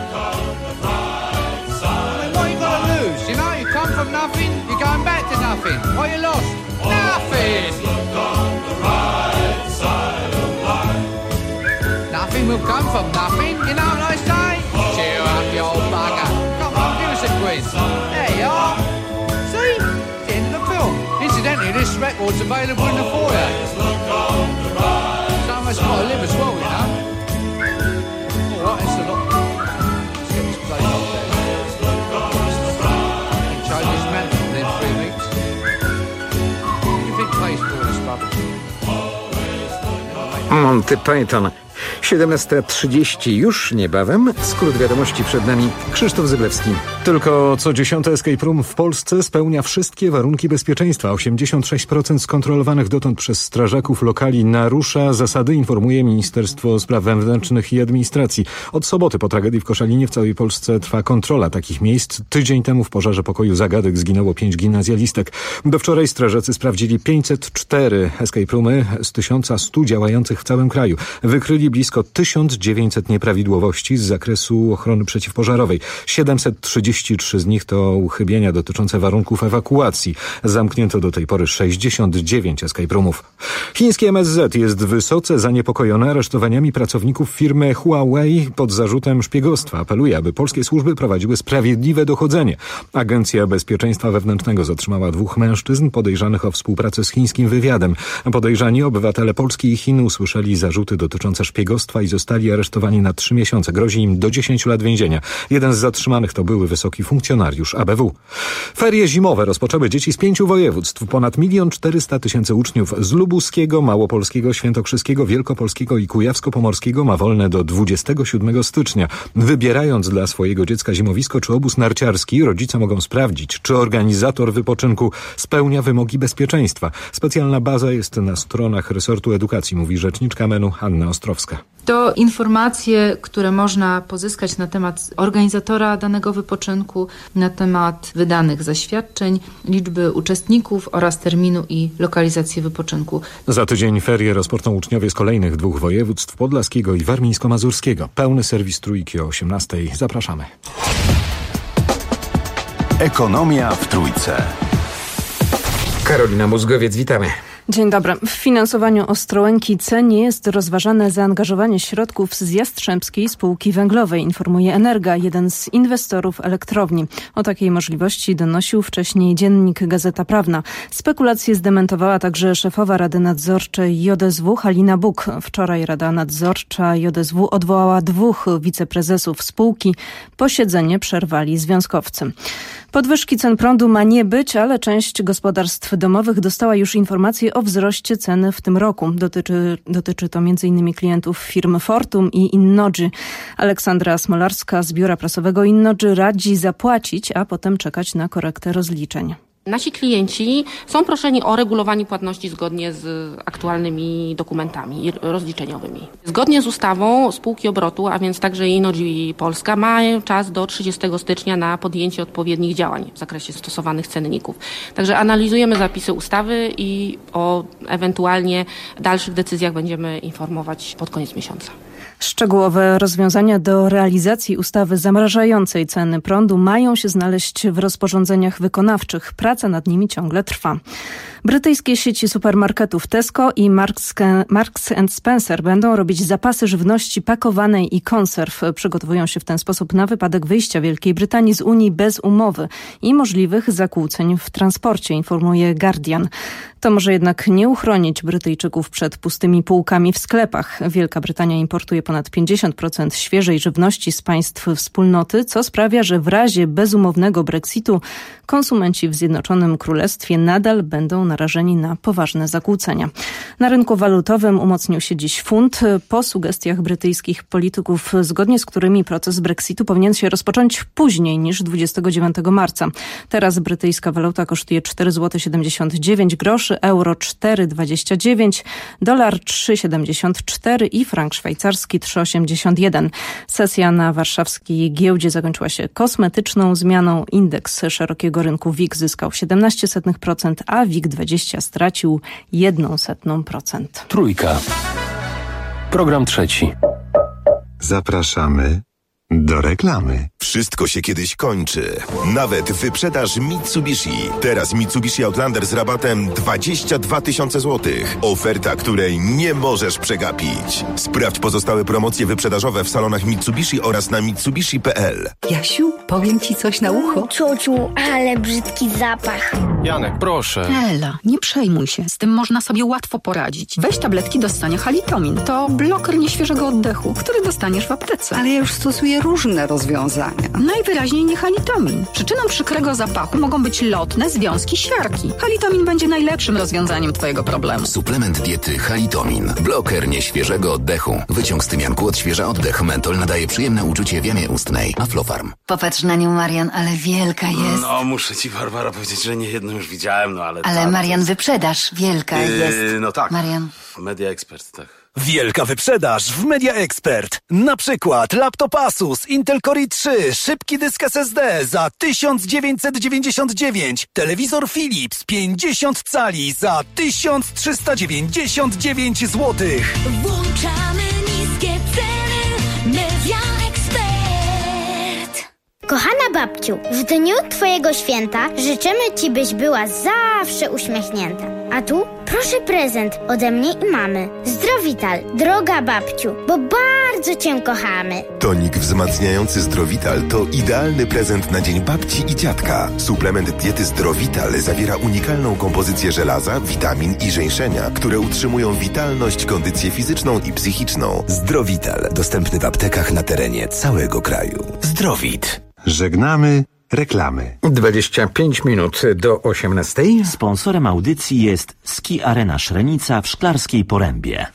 This record's available in the foyer. Someone's got to live as well, you know. All right, it's a lot. Let's get this place off there. Change this man within three weeks. Monty Python. siedemnasta trzydzieści już niebawem. Skrót wiadomości przed nami. Krzysztof Zyblewski. Tylko co dziesiąty escape room w Polsce spełnia wszystkie warunki bezpieczeństwa. osiemdziesiąt sześć procent skontrolowanych dotąd przez strażaków lokali narusza zasady, informuje Ministerstwo Spraw Wewnętrznych i Administracji. Od soboty po tragedii w Koszalinie w całej Polsce trwa kontrola takich miejsc. Tydzień temu w pożarze pokoju Zagadek zginęło pięć gimnazjalistek. Do wczoraj strażacy sprawdzili pięćset cztery escape roomy z tysiąc stu działających w całym kraju. Wykryli blisko tysiąc dziewięćset nieprawidłowości z zakresu ochrony przeciwpożarowej. siedemset trzydzieści trzy z nich to uchybienia dotyczące warunków ewakuacji. Zamknięto do tej pory sześćdziesiąt dziewięć escape roomów. Chiński M S Z jest wysoce zaniepokojony aresztowaniami pracowników firmy Huawei pod zarzutem szpiegostwa. Apeluje, aby polskie służby prowadziły sprawiedliwe dochodzenie. Agencja Bezpieczeństwa Wewnętrznego zatrzymała dwóch mężczyzn podejrzanych o współpracę z chińskim wywiadem. Podejrzani obywatele Polski i Chin usłyszeli zarzuty dotyczące szpiegostwa i zostali aresztowani na trzy miesiące. Grozi im do dziesięciu lat więzienia. Jeden z zatrzymanych to były wysoki funkcjonariusz A B W. Ferie zimowe rozpoczęły dzieci z pięciu województw. Ponad milion czterysta tysięcy uczniów z lubuskiego, małopolskiego, świętokrzyskiego, wielkopolskiego i kujawsko-pomorskiego ma wolne do dwudziestego siódmego stycznia. Wybierając dla swojego dziecka zimowisko czy obóz narciarski, rodzice mogą sprawdzić, czy organizator wypoczynku spełnia wymogi bezpieczeństwa. Specjalna baza jest na stronach resortu edukacji, mówi rzeczniczka M E N-u Anna Ostrowska. To informacje, które można pozyskać na temat organizatora danego wypoczynku, na temat wydanych zaświadczeń, liczby uczestników oraz terminu i lokalizacji wypoczynku. Za tydzień ferie rozpoczną uczniowie z kolejnych dwóch województw, podlaskiego i warmińsko-mazurskiego. Pełny serwis Trójki o osiemnastej. Zapraszamy. Ekonomia w Trójce. Karolina Mózgowiec, witamy. Dzień dobry. W finansowaniu Ostrołęki C nie jest rozważane zaangażowanie środków z Jastrzębskiej Spółki Węglowej, informuje Energa, jeden z inwestorów elektrowni. O takiej możliwości donosił wcześniej dziennik Gazeta Prawna. Spekulacje zdementowała także szefowa Rady Nadzorczej J S W Halina Buk. Wczoraj Rada Nadzorcza J S W odwołała dwóch wiceprezesów spółki. Posiedzenie przerwali związkowcy. Podwyżki cen prądu ma nie być, ale część gospodarstw domowych dostała już informację o wzroście cen w tym roku. Dotyczy, dotyczy to między innymi klientów firm Fortum i Innogy. Aleksandra Smolarska z biura prasowego Innogy radzi zapłacić, a potem czekać na korektę rozliczeń. Nasi klienci są proszeni o regulowanie płatności zgodnie z aktualnymi dokumentami rozliczeniowymi. Zgodnie z ustawą spółki obrotu, a więc także Innogy Polska, mają czas do trzydziestego stycznia na podjęcie odpowiednich działań w zakresie stosowanych cenników. Także analizujemy zapisy ustawy i o ewentualnie dalszych decyzjach będziemy informować pod koniec miesiąca. Szczegółowe rozwiązania do realizacji ustawy zamrażającej ceny prądu mają się znaleźć w rozporządzeniach wykonawczych. Praca nad nimi ciągle trwa. Brytyjskie sieci supermarketów Tesco i Marks, Marks and Spencer będą robić zapasy żywności pakowanej i konserw. Przygotowują się w ten sposób na wypadek wyjścia Wielkiej Brytanii z Unii bez umowy i możliwych zakłóceń w transporcie, informuje Guardian. To może jednak nie uchronić Brytyjczyków przed pustymi półkami w sklepach. Wielka Brytania importuje ponad pięćdziesiąt procent świeżej żywności z państw wspólnoty, co sprawia, że w razie bezumownego Brexitu konsumenci w Zjednoczonym Królestwie nadal będą narażeni na poważne zakłócenia. Na rynku walutowym umocnił się dziś funt po sugestiach brytyjskich polityków, zgodnie z którymi proces Brexitu powinien się rozpocząć później niż dwudziestego dziewiątego marca. Teraz brytyjska waluta kosztuje cztery złote siedemdziesiąt dziewięć groszy, euro cztery dwadzieścia dziewięć, dolar trzy siedemdziesiąt cztery i frank szwajcarski trzy osiemdziesiąt jeden. Sesja na warszawskiej giełdzie zakończyła się kosmetyczną zmianą. Indeks szerokiego rynku W I G zyskał siedemnaście procent procent, a W I G dwadzieścia stracił jeden procent. Trójka. Program trzeci. Zapraszamy do reklamy. Wszystko się kiedyś kończy. Nawet wyprzedaż Mitsubishi. Teraz Mitsubishi Outlander z rabatem dwadzieścia dwa tysiące złotych. Oferta, której nie możesz przegapić. Sprawdź pozostałe promocje wyprzedażowe w salonach Mitsubishi oraz na mitsubishi kropka p l. Jasiu, powiem ci coś na ucho. Ciociu, ale brzydki zapach. Janek, proszę. Ela, nie przejmuj się. Z tym można sobie łatwo poradzić. Weź tabletki do ssania Halitomin. To bloker nieświeżego oddechu, który dostaniesz w aptece. Ale ja już stosuję różne rozwiązania. zastosowania. Najwyraźniej nie halitomin. Przyczyną przykrego zapachu mogą być lotne związki siarki. Halitomin będzie najlepszym rozwiązaniem twojego problemu. Suplement diety Halitomin. Bloker nieświeżego oddechu. Wyciąg z tymianku odświeża oddech. Mentol nadaje przyjemne uczucie w jamie ustnej. Aflofarm. Popatrz na nią, Marian, ale wielka jest. No, muszę ci, Barbara, powiedzieć, że nie jedną już widziałem, no ale... Ale ta, Marian, jest... wyprzedaż wielka yy, jest. No tak. Marian. Media Expert, tak. Wielka wyprzedaż w Media Expert. Na przykład laptop Asus Intel Core i trzy, szybki dysk S S D za tysiąc dziewięćset dziewięćdziesiąt dziewięć, telewizor Philips pięćdziesiąt cali za tysiąc trzysta dziewięćdziesiąt dziewięć złotych. Włączamy niskie ceny. Media Expert. Kochana babciu, w dniu twojego święta życzymy ci, byś była zawsze uśmiechnięta. A tu proszę prezent ode mnie i mamy. Zdrowital, droga babciu, bo bardzo cię kochamy. Tonik wzmacniający Zdrowital to idealny prezent na dzień babci i dziadka. Suplement diety Zdrowital zawiera unikalną kompozycję żelaza, witamin i żeńszenia, które utrzymują witalność, kondycję fizyczną i psychiczną. Zdrowital, dostępny w aptekach na terenie całego kraju. Zdrowit. Żegnamy reklamy. dwadzieścia pięć minut do osiemnastej. Sponsorem audycji jest Ski Arena Szrenica w Szklarskiej Porębie.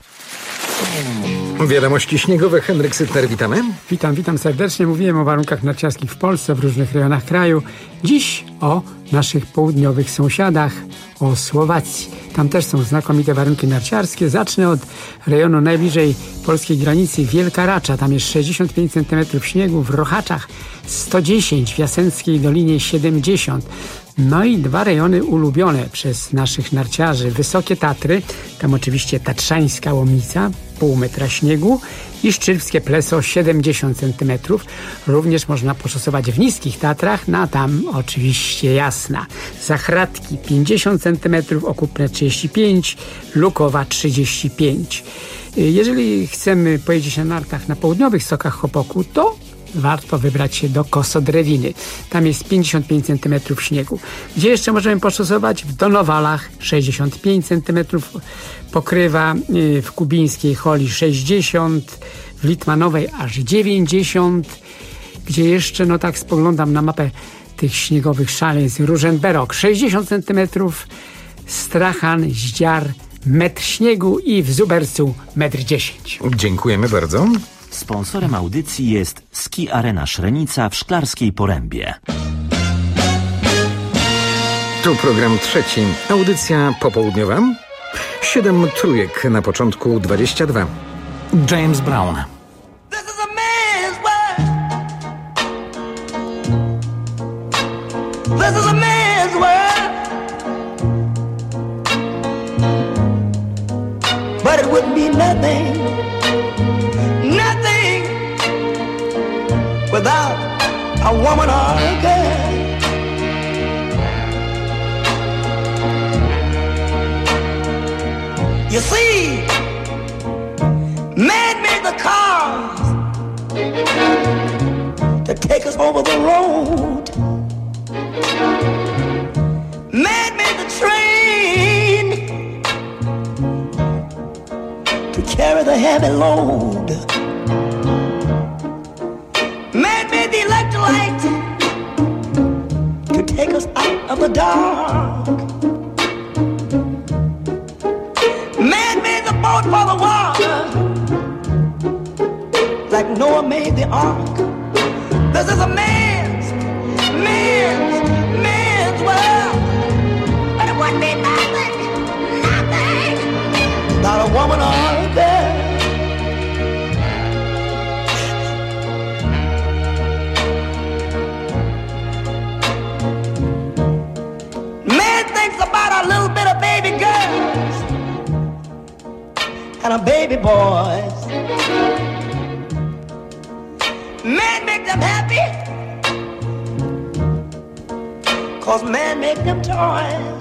Wiadomości śniegowe. Henryk Sytner, witamy. Witam, witam serdecznie. Mówiłem o warunkach narciarskich w Polsce, w różnych rejonach kraju. Dziś o naszych południowych sąsiadach, o Słowacji. Tam też są znakomite warunki narciarskie. Zacznę od rejonu najbliżej polskiej granicy, Wielka Racza. Tam jest sześćdziesiąt pięć centymetrów śniegu, w Rochaczach sto dziesięć, w Jasenckiej Dolinie siedemdziesiąt. No i dwa rejony ulubione przez naszych narciarzy. Wysokie Tatry, tam oczywiście Tatrzańska Łomnica, pół metra śniegu, i Szczyrwskie Pleso siedemdziesiąt centymetrów. Również można poszosować w niskich Tatrach, no a tam oczywiście Jasna. Zachratki pięćdziesiąt centymetrów, Okupne trzydzieści pięć, Lukowa trzydzieści pięć. Jeżeli chcemy pojeździć na nartach na południowych stokach Chopoku, to warto wybrać się do Kosodrewiny. Tam jest pięćdziesiąt pięć centymetrów śniegu. Gdzie jeszcze możemy poszosować? W Donowalach sześćdziesiąt pięć centymetrów pokrywa, w Kubińskiej Holi sześćdziesiąt, w Litmanowej aż dziewięćdziesiąt. Gdzie jeszcze, no tak spoglądam na mapę tych śniegowych szaleństw, Różenberok sześćdziesiąt centymetrów, Strachan, Zdziar, metr śniegu i w Zubercu metr dziesięć. Dziękujemy bardzo. Sponsorem audycji jest Ski Arena Szrenica w Szklarskiej Porębie. Tu program trzeci. Audycja popołudniowa. Siedem trójek na początku, dwadzieścia dwa. James Brown. This is a man's world, but it wouldn't be nothing, nothing without a woman or a girl. You see, man made the cars to take us over the road. Man made the train to carry the heavy load. Man made the electric light to take us out of the dark. Man made the boat for the water, like Noah made the ark. This is a man's, man's, man's world, but it wouldn't be nothing, nothing without a woman or a girl. Man thinks about a little bit of baby girls and a baby boys. Man make them happy, cause man make them toys.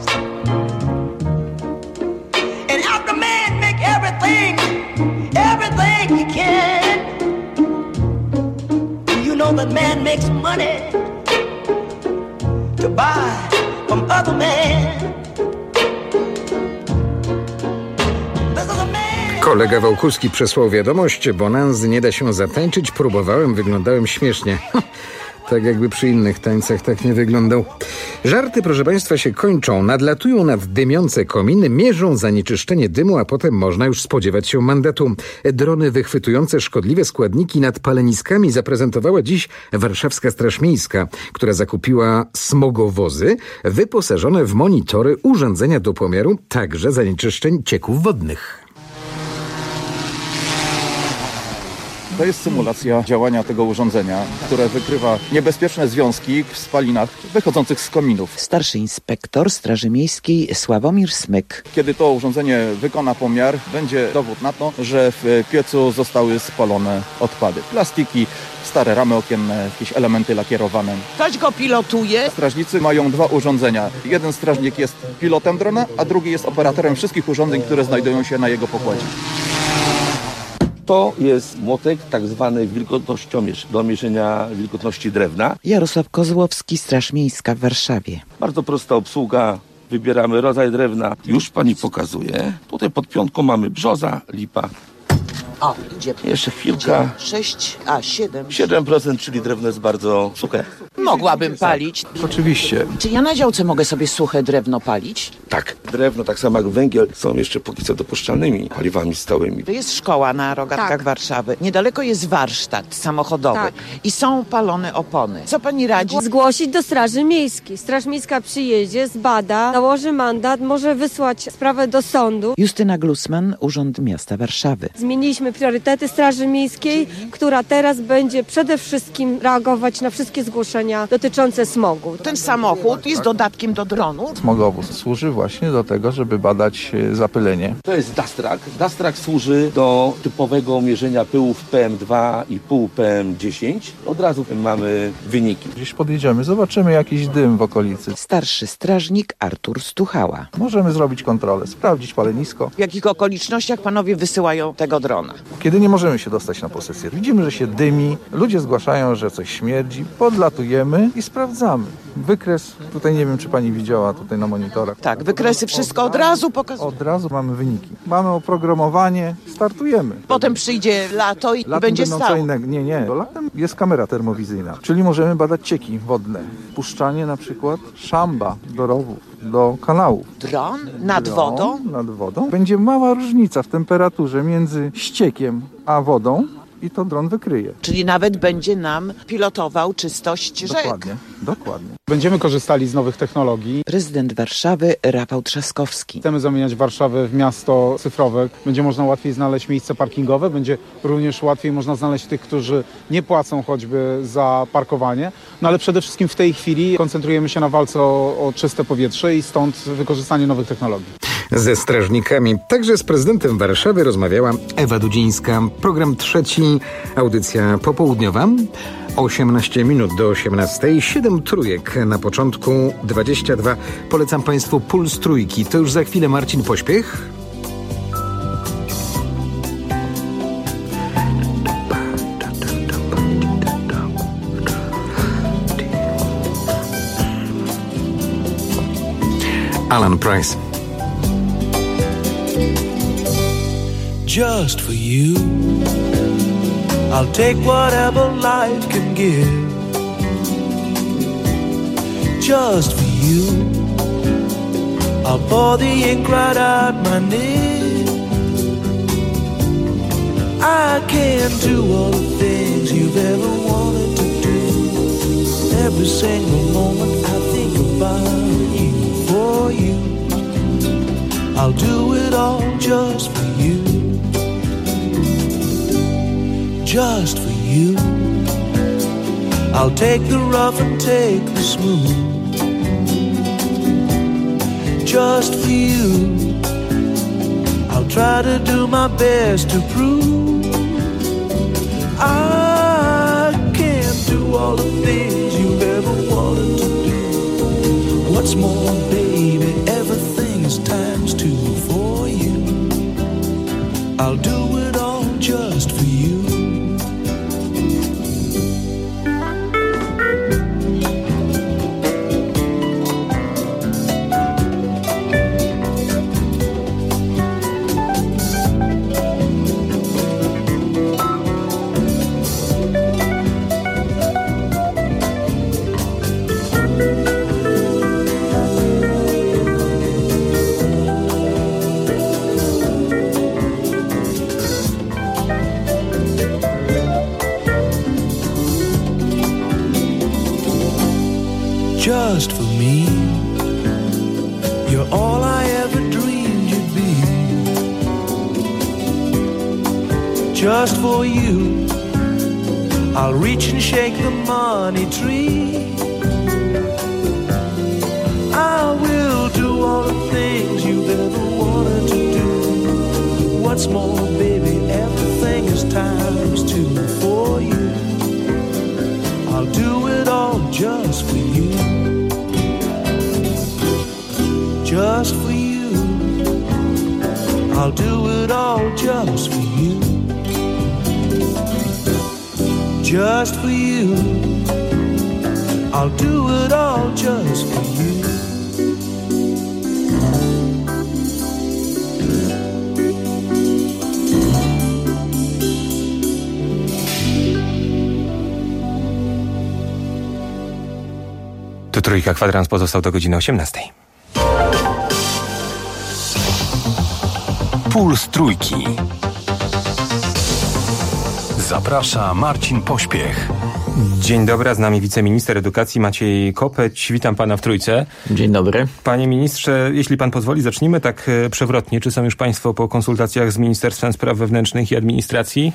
And after man make everything, everything he can, you know that man makes money to buy from other men. Kolega Wałkuski przesłał wiadomość: bonanzy nie da się zatańczyć, próbowałem, wyglądałem śmiesznie. Tak jakby przy innych tańcach tak nie wyglądał. Żarty, proszę państwa, się kończą. Nadlatują nad dymiące kominy, mierzą zanieczyszczenie dymu, a potem można już spodziewać się mandatu. Drony wychwytujące szkodliwe składniki nad paleniskami zaprezentowała dziś warszawska Straż Miejska, która zakupiła smogowozy wyposażone w monitory, urządzenia do pomiaru także zanieczyszczeń cieków wodnych. To jest symulacja działania tego urządzenia, które wykrywa niebezpieczne związki w spalinach wychodzących z kominów. Starszy inspektor Straży Miejskiej Sławomir Smyk. Kiedy to urządzenie wykona pomiar, będzie dowód na to, że w piecu zostały spalone odpady. Plastiki, stare ramy okienne, jakieś elementy lakierowane. Ktoś go pilotuje? Strażnicy mają dwa urządzenia. Jeden strażnik jest pilotem drona, a drugi jest operatorem wszystkich urządzeń, które znajdują się na jego pokładzie. To jest młotek, tak zwany wilgotnościomierz, do mierzenia wilgotności drewna. Jarosław Kozłowski, Straż Miejska w Warszawie. Bardzo prosta obsługa. Wybieramy rodzaj drewna. Już pani pokazuje. Tutaj pod piątką mamy brzoza, lipa. O, idzie. Jeszcze chwilka. sześć, a siedem. siedem procent, czyli drewno jest bardzo suche. Mogłabym palić. Oczywiście. Czy ja na działce mogę sobie suche drewno palić? Tak. Drewno, tak samo jak węgiel, są jeszcze póki co dopuszczalnymi paliwami stałymi. To jest szkoła na Rogatkach tak. Warszawy. Niedaleko jest warsztat samochodowy. Tak. I są palone opony. Co pani radzi? Zgłosić do Straży Miejskiej. Straż Miejska przyjedzie, zbada, nałoży mandat, może wysłać sprawę do sądu. Justyna Glusman, Urząd Miasta Warszawy. Zmieniliśmy priorytety Straży Miejskiej, która teraz będzie przede wszystkim reagować na wszystkie zgłoszenia dotyczące smogu. Ten samochód jest dodatkiem do dronu. Smogowóz służy właśnie do tego, żeby badać zapylenie. To jest Dastrak. Dastrak służy do typowego mierzenia pyłów P M dwa i pół P M dziesięć. Od razu mamy wyniki. Gdzieś podjedziemy, zobaczymy jakiś dym w okolicy. Starszy strażnik Artur Stuchała. Możemy zrobić kontrolę, sprawdzić palenisko. W jakich okolicznościach panowie wysyłają tego drona? Kiedy nie możemy się dostać na posesję. Widzimy, że się dymi, ludzie zgłaszają, że coś śmierdzi, podlatujemy i sprawdzamy. Wykres, tutaj nie wiem, czy pani widziała tutaj na monitorach. Tak, wykresy wszystko od razu pokazują. Od razu mamy wyniki. Mamy oprogramowanie, startujemy. Potem przyjdzie lato i latem będzie będą stało. Co innego. Nie, nie. Latem jest kamera termowizyjna, czyli możemy badać cieki wodne. Puszczanie na przykład szamba do rowów, do kanałów. Dron nad Dron wodą? Nad wodą. Będzie mała różnica w temperaturze między ściekiem a wodą i to dron wykryje. Czyli nawet będzie nam pilotował czystość rzek. Dokładnie, dokładnie. Będziemy korzystali z nowych technologii. Prezydent Warszawy Rafał Trzaskowski. Chcemy zamieniać Warszawę w miasto cyfrowe. Będzie można łatwiej znaleźć miejsce parkingowe, będzie również łatwiej można znaleźć tych, którzy nie płacą choćby za parkowanie. No ale przede wszystkim w tej chwili koncentrujemy się na walce o, o czyste powietrze i stąd wykorzystanie nowych technologii. Ze strażnikami, także z prezydentem Warszawy rozmawiała Ewa Dudzińska. Program trzeci, audycja popołudniowa. osiemnaście minut do osiemnastej, siedem trójek na początku, dwadzieścia dwa. Polecam Państwu Puls Trójki. To już za chwilę Marcin Pośpiech. Alan Price. Just for you, I'll take whatever life can give. Just for you, I'll pour the ink right out my nib. I can do all the things you've ever wanted to do. Every single moment I think about you, for you. I'll do it all just for you. Just for you, I'll take the rough and take the smooth. Just for you, I'll try to do my best to prove I can do all the things you've ever wanted to do. What's more, baby, everything is times two for you. I'll do it all just for you. just for me. You're all I ever dreamed you'd be. Just for you, I'll reach and shake the money tree. I will do all the things you've ever wanted to do. What's more, baby, everything is times two for you. I'll do it all just for you. Just for you. I'll do it all just for you. Just for you. I'll do it all just for you. To Trójka, kwadrans pozostał do godziny osiemnastej. Puls Trójki. Zaprasza Marcin Pośpiech. Dzień dobry, z nami wiceminister edukacji Maciej Kopeć. Witam pana w Trójce. Dzień dobry. Panie ministrze, jeśli pan pozwoli, zacznijmy tak przewrotnie. Czy są już państwo po konsultacjach z Ministerstwem Spraw Wewnętrznych i Administracji?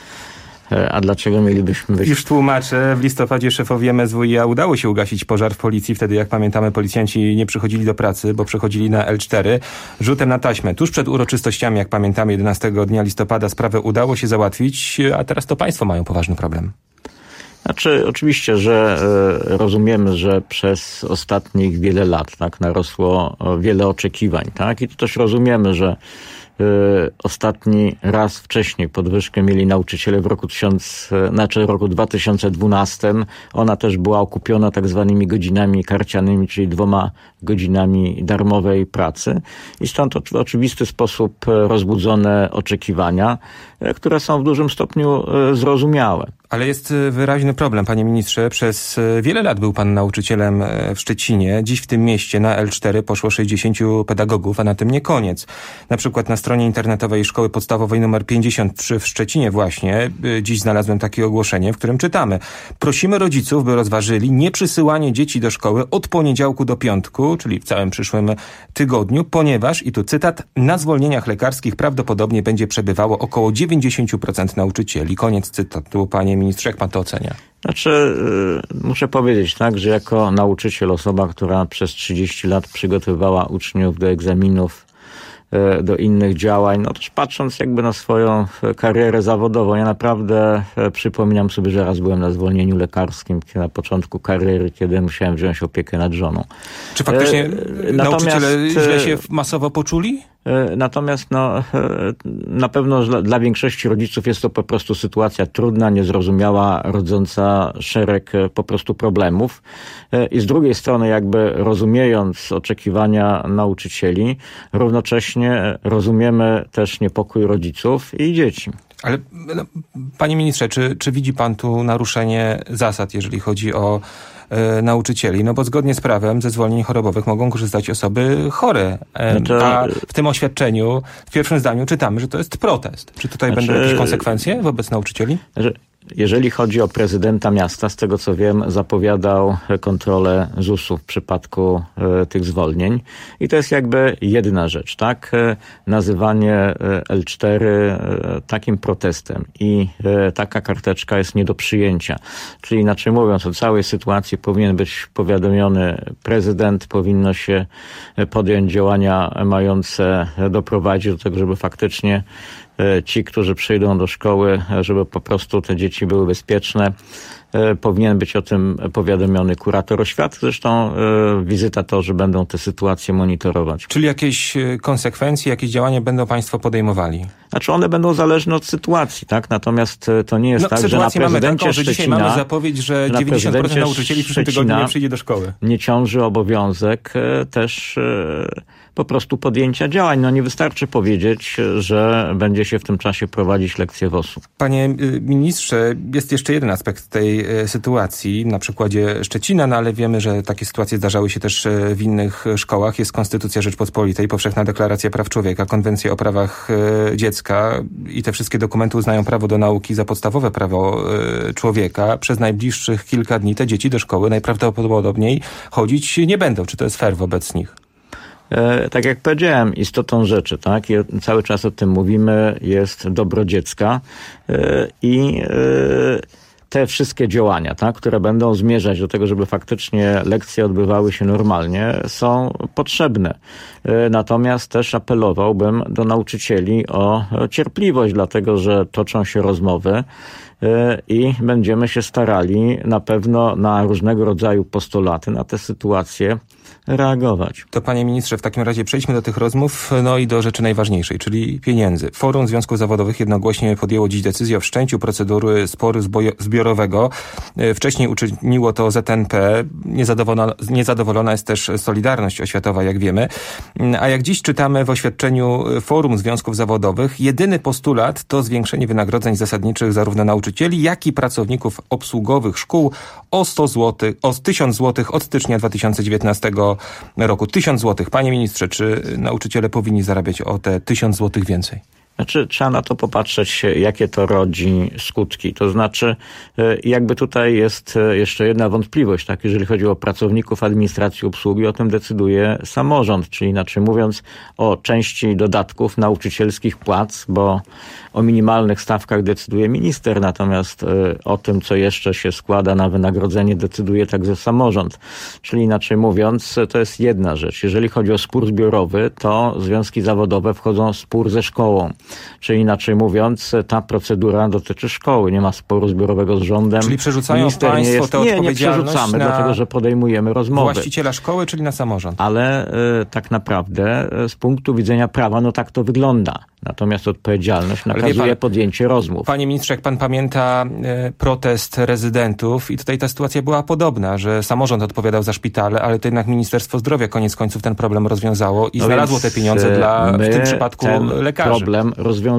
A dlaczego mielibyśmy być? Już tłumaczę. W listopadzie szefowi M S W i A udało się ugasić pożar w policji. Wtedy, jak pamiętamy, policjanci nie przychodzili do pracy, bo przechodzili na L cztery. Rzutem na taśmę. Tuż przed uroczystościami, jak pamiętamy, jedenastego dnia listopada sprawę udało się załatwić, a teraz to państwo mają poważny problem. Znaczy, oczywiście, że y, rozumiemy, że przez ostatnich wiele lat tak narosło wiele oczekiwań, tak? I to też rozumiemy, że y, ostatni raz wcześniej podwyżkę mieli nauczyciele w roku tysiąc, znaczy roku dwa tysiące dwunastym. Ona też była okupiona tak zwanymi godzinami karcianymi, czyli dwoma godzinami darmowej pracy. I stąd w oczywisty sposób rozbudzone oczekiwania, które są w dużym stopniu zrozumiałe. Ale jest wyraźny problem, panie ministrze. Przez wiele lat był pan nauczycielem w Szczecinie. Dziś w tym mieście na L cztery poszło sześćdziesięciu pedagogów, a na tym nie koniec. Na przykład na stronie internetowej Szkoły Podstawowej numer pięćdziesiąt trzy w Szczecinie właśnie dziś znalazłem takie ogłoszenie, w którym czytamy: prosimy rodziców, by rozważyli nieprzysyłanie dzieci do szkoły od poniedziałku do piątku, czyli w całym przyszłym tygodniu, ponieważ, i tu cytat, na zwolnieniach lekarskich prawdopodobnie będzie przebywało około dziewięćdziesiąt procent nauczycieli. Koniec cytatu, panie ministrze, jak pan to ocenia? Znaczy, yy, muszę powiedzieć, tak, że jako nauczyciel, osoba, która przez trzydzieści lat przygotowywała uczniów do egzaminów, yy, do innych działań, no też patrząc jakby na swoją karierę zawodową, ja naprawdę yy, przypominam sobie, że raz byłem na zwolnieniu lekarskim na początku kariery, kiedy musiałem wziąć opiekę nad żoną. Czy faktycznie yy, nauczyciele źle się masowo poczuli? Natomiast no, na pewno dla, dla większości rodziców jest to po prostu sytuacja trudna, niezrozumiała, rodząca szereg po prostu problemów. I z drugiej strony jakby rozumiejąc oczekiwania nauczycieli, równocześnie rozumiemy też niepokój rodziców i dzieci. Ale no, panie ministrze, czy, czy widzi pan tu naruszenie zasad, jeżeli chodzi o e, nauczycieli? No bo zgodnie z prawem ze zwolnień chorobowych mogą korzystać osoby chore. E, no to... A w tym oświadczeniu, w pierwszym zdaniu czytamy, że to jest protest. Czy tutaj znaczy... będą jakieś konsekwencje wobec nauczycieli? Że... Jeżeli chodzi o prezydenta miasta, z tego co wiem, zapowiadał kontrolę zusu w przypadku e, tych zwolnień. I to jest jakby jedna rzecz, tak? E, nazywanie L cztery e, takim protestem i e, taka karteczka jest nie do przyjęcia. Czyli inaczej mówiąc, o całej sytuacji powinien być powiadomiony prezydent, powinno się podjąć działania mające doprowadzić do tego, żeby faktycznie ci, którzy przyjdą do szkoły, żeby po prostu te dzieci były bezpieczne. Powinien być o tym powiadomiony kurator oświaty. Zresztą wizytatorzy będą te sytuacje monitorować. Czyli jakieś konsekwencje, jakieś działania będą państwo podejmowali? Znaczy one będą zależne od sytuacji, tak? Natomiast to nie jest no, tak, że na prezydencie mamy taką, że Szczecina... dzisiaj mamy zapowiedź, że dziewięćdziesiąt procent nauczycieli w przyszłym tygodniu nie przyjdzie do szkoły. Nie ciąży obowiązek też po prostu podjęcia działań. No nie wystarczy powiedzieć, że będzie się w tym czasie prowadzić lekcje W O S-u. Panie ministrze, jest jeszcze jeden aspekt tej sytuacji na przykładzie Szczecina, no ale wiemy, że takie sytuacje zdarzały się też w innych szkołach. Jest Konstytucja Rzeczpospolitej, Powszechna Deklaracja Praw Człowieka, Konwencja o prawach dziecka. dziecka i te wszystkie dokumenty uznają prawo do nauki za podstawowe prawo y, człowieka, przez najbliższych kilka dni te dzieci do szkoły najprawdopodobniej chodzić nie będą. Czy to jest fair wobec nich? E, tak jak powiedziałem, istotą rzeczy, tak, i cały czas o tym mówimy, jest dobro dziecka e, i e, te wszystkie działania, tak, które będą zmierzać do tego, żeby faktycznie lekcje odbywały się normalnie, są potrzebne. E, natomiast też apelowałbym do nauczycieli o cierpliwość, dlatego że toczą się rozmowy i będziemy się starali na pewno na różnego rodzaju postulaty, na te sytuacje reagować. To panie ministrze, w takim razie przejdźmy do tych rozmów, no i do rzeczy najważniejszej, czyli pieniędzy. Forum Związków Zawodowych jednogłośnie podjęło dziś decyzję o wszczęciu procedury sporu zbiorowego. Wcześniej uczyniło to Z N P. Niezadowolona, niezadowolona jest też Solidarność Oświatowa, jak wiemy. A jak dziś czytamy w oświadczeniu Forum Związków Zawodowych, jedyny postulat to zwiększenie wynagrodzeń zasadniczych zarówno nauczycieli, jak i pracowników obsługowych szkół o sto złotych, o tysiąc złotych od stycznia dwa tysiące dziewiętnastego roku. tysiąc złotych. Panie ministrze, czy nauczyciele powinni zarabiać o te tysiąc złotych więcej? Znaczy, trzeba na to popatrzeć, jakie to rodzi skutki. To znaczy, jakby tutaj jest jeszcze jedna wątpliwość, tak, jeżeli chodzi o pracowników administracji obsługi, o tym decyduje samorząd, czyli inaczej mówiąc o części dodatków nauczycielskich płac, bo o minimalnych stawkach decyduje minister, natomiast o tym, co jeszcze się składa na wynagrodzenie, decyduje także samorząd. Czyli inaczej mówiąc, to jest jedna rzecz. Jeżeli chodzi o spór zbiorowy, to związki zawodowe wchodzą w spór ze szkołą. Czyli inaczej mówiąc, ta procedura dotyczy szkoły. Nie ma sporu zbiorowego z rządem. Czyli przerzucają Minister państwo jest, tę nie, odpowiedzialność nie przerzucamy, na dlatego że podejmujemy rozmowy. Właściciela szkoły, czyli na samorząd. Ale y, tak naprawdę y, z punktu widzenia prawa, no tak to wygląda. Natomiast odpowiedzialność nakazuje pan, podjęcie rozmów. Panie ministrze, jak pan pamięta y, protest rezydentów i tutaj ta sytuacja była podobna, że samorząd odpowiadał za szpitale, ale to jednak Ministerstwo Zdrowia koniec końców ten problem rozwiązało i no znalazło te pieniądze dla, w tym przypadku ten lekarzy. problem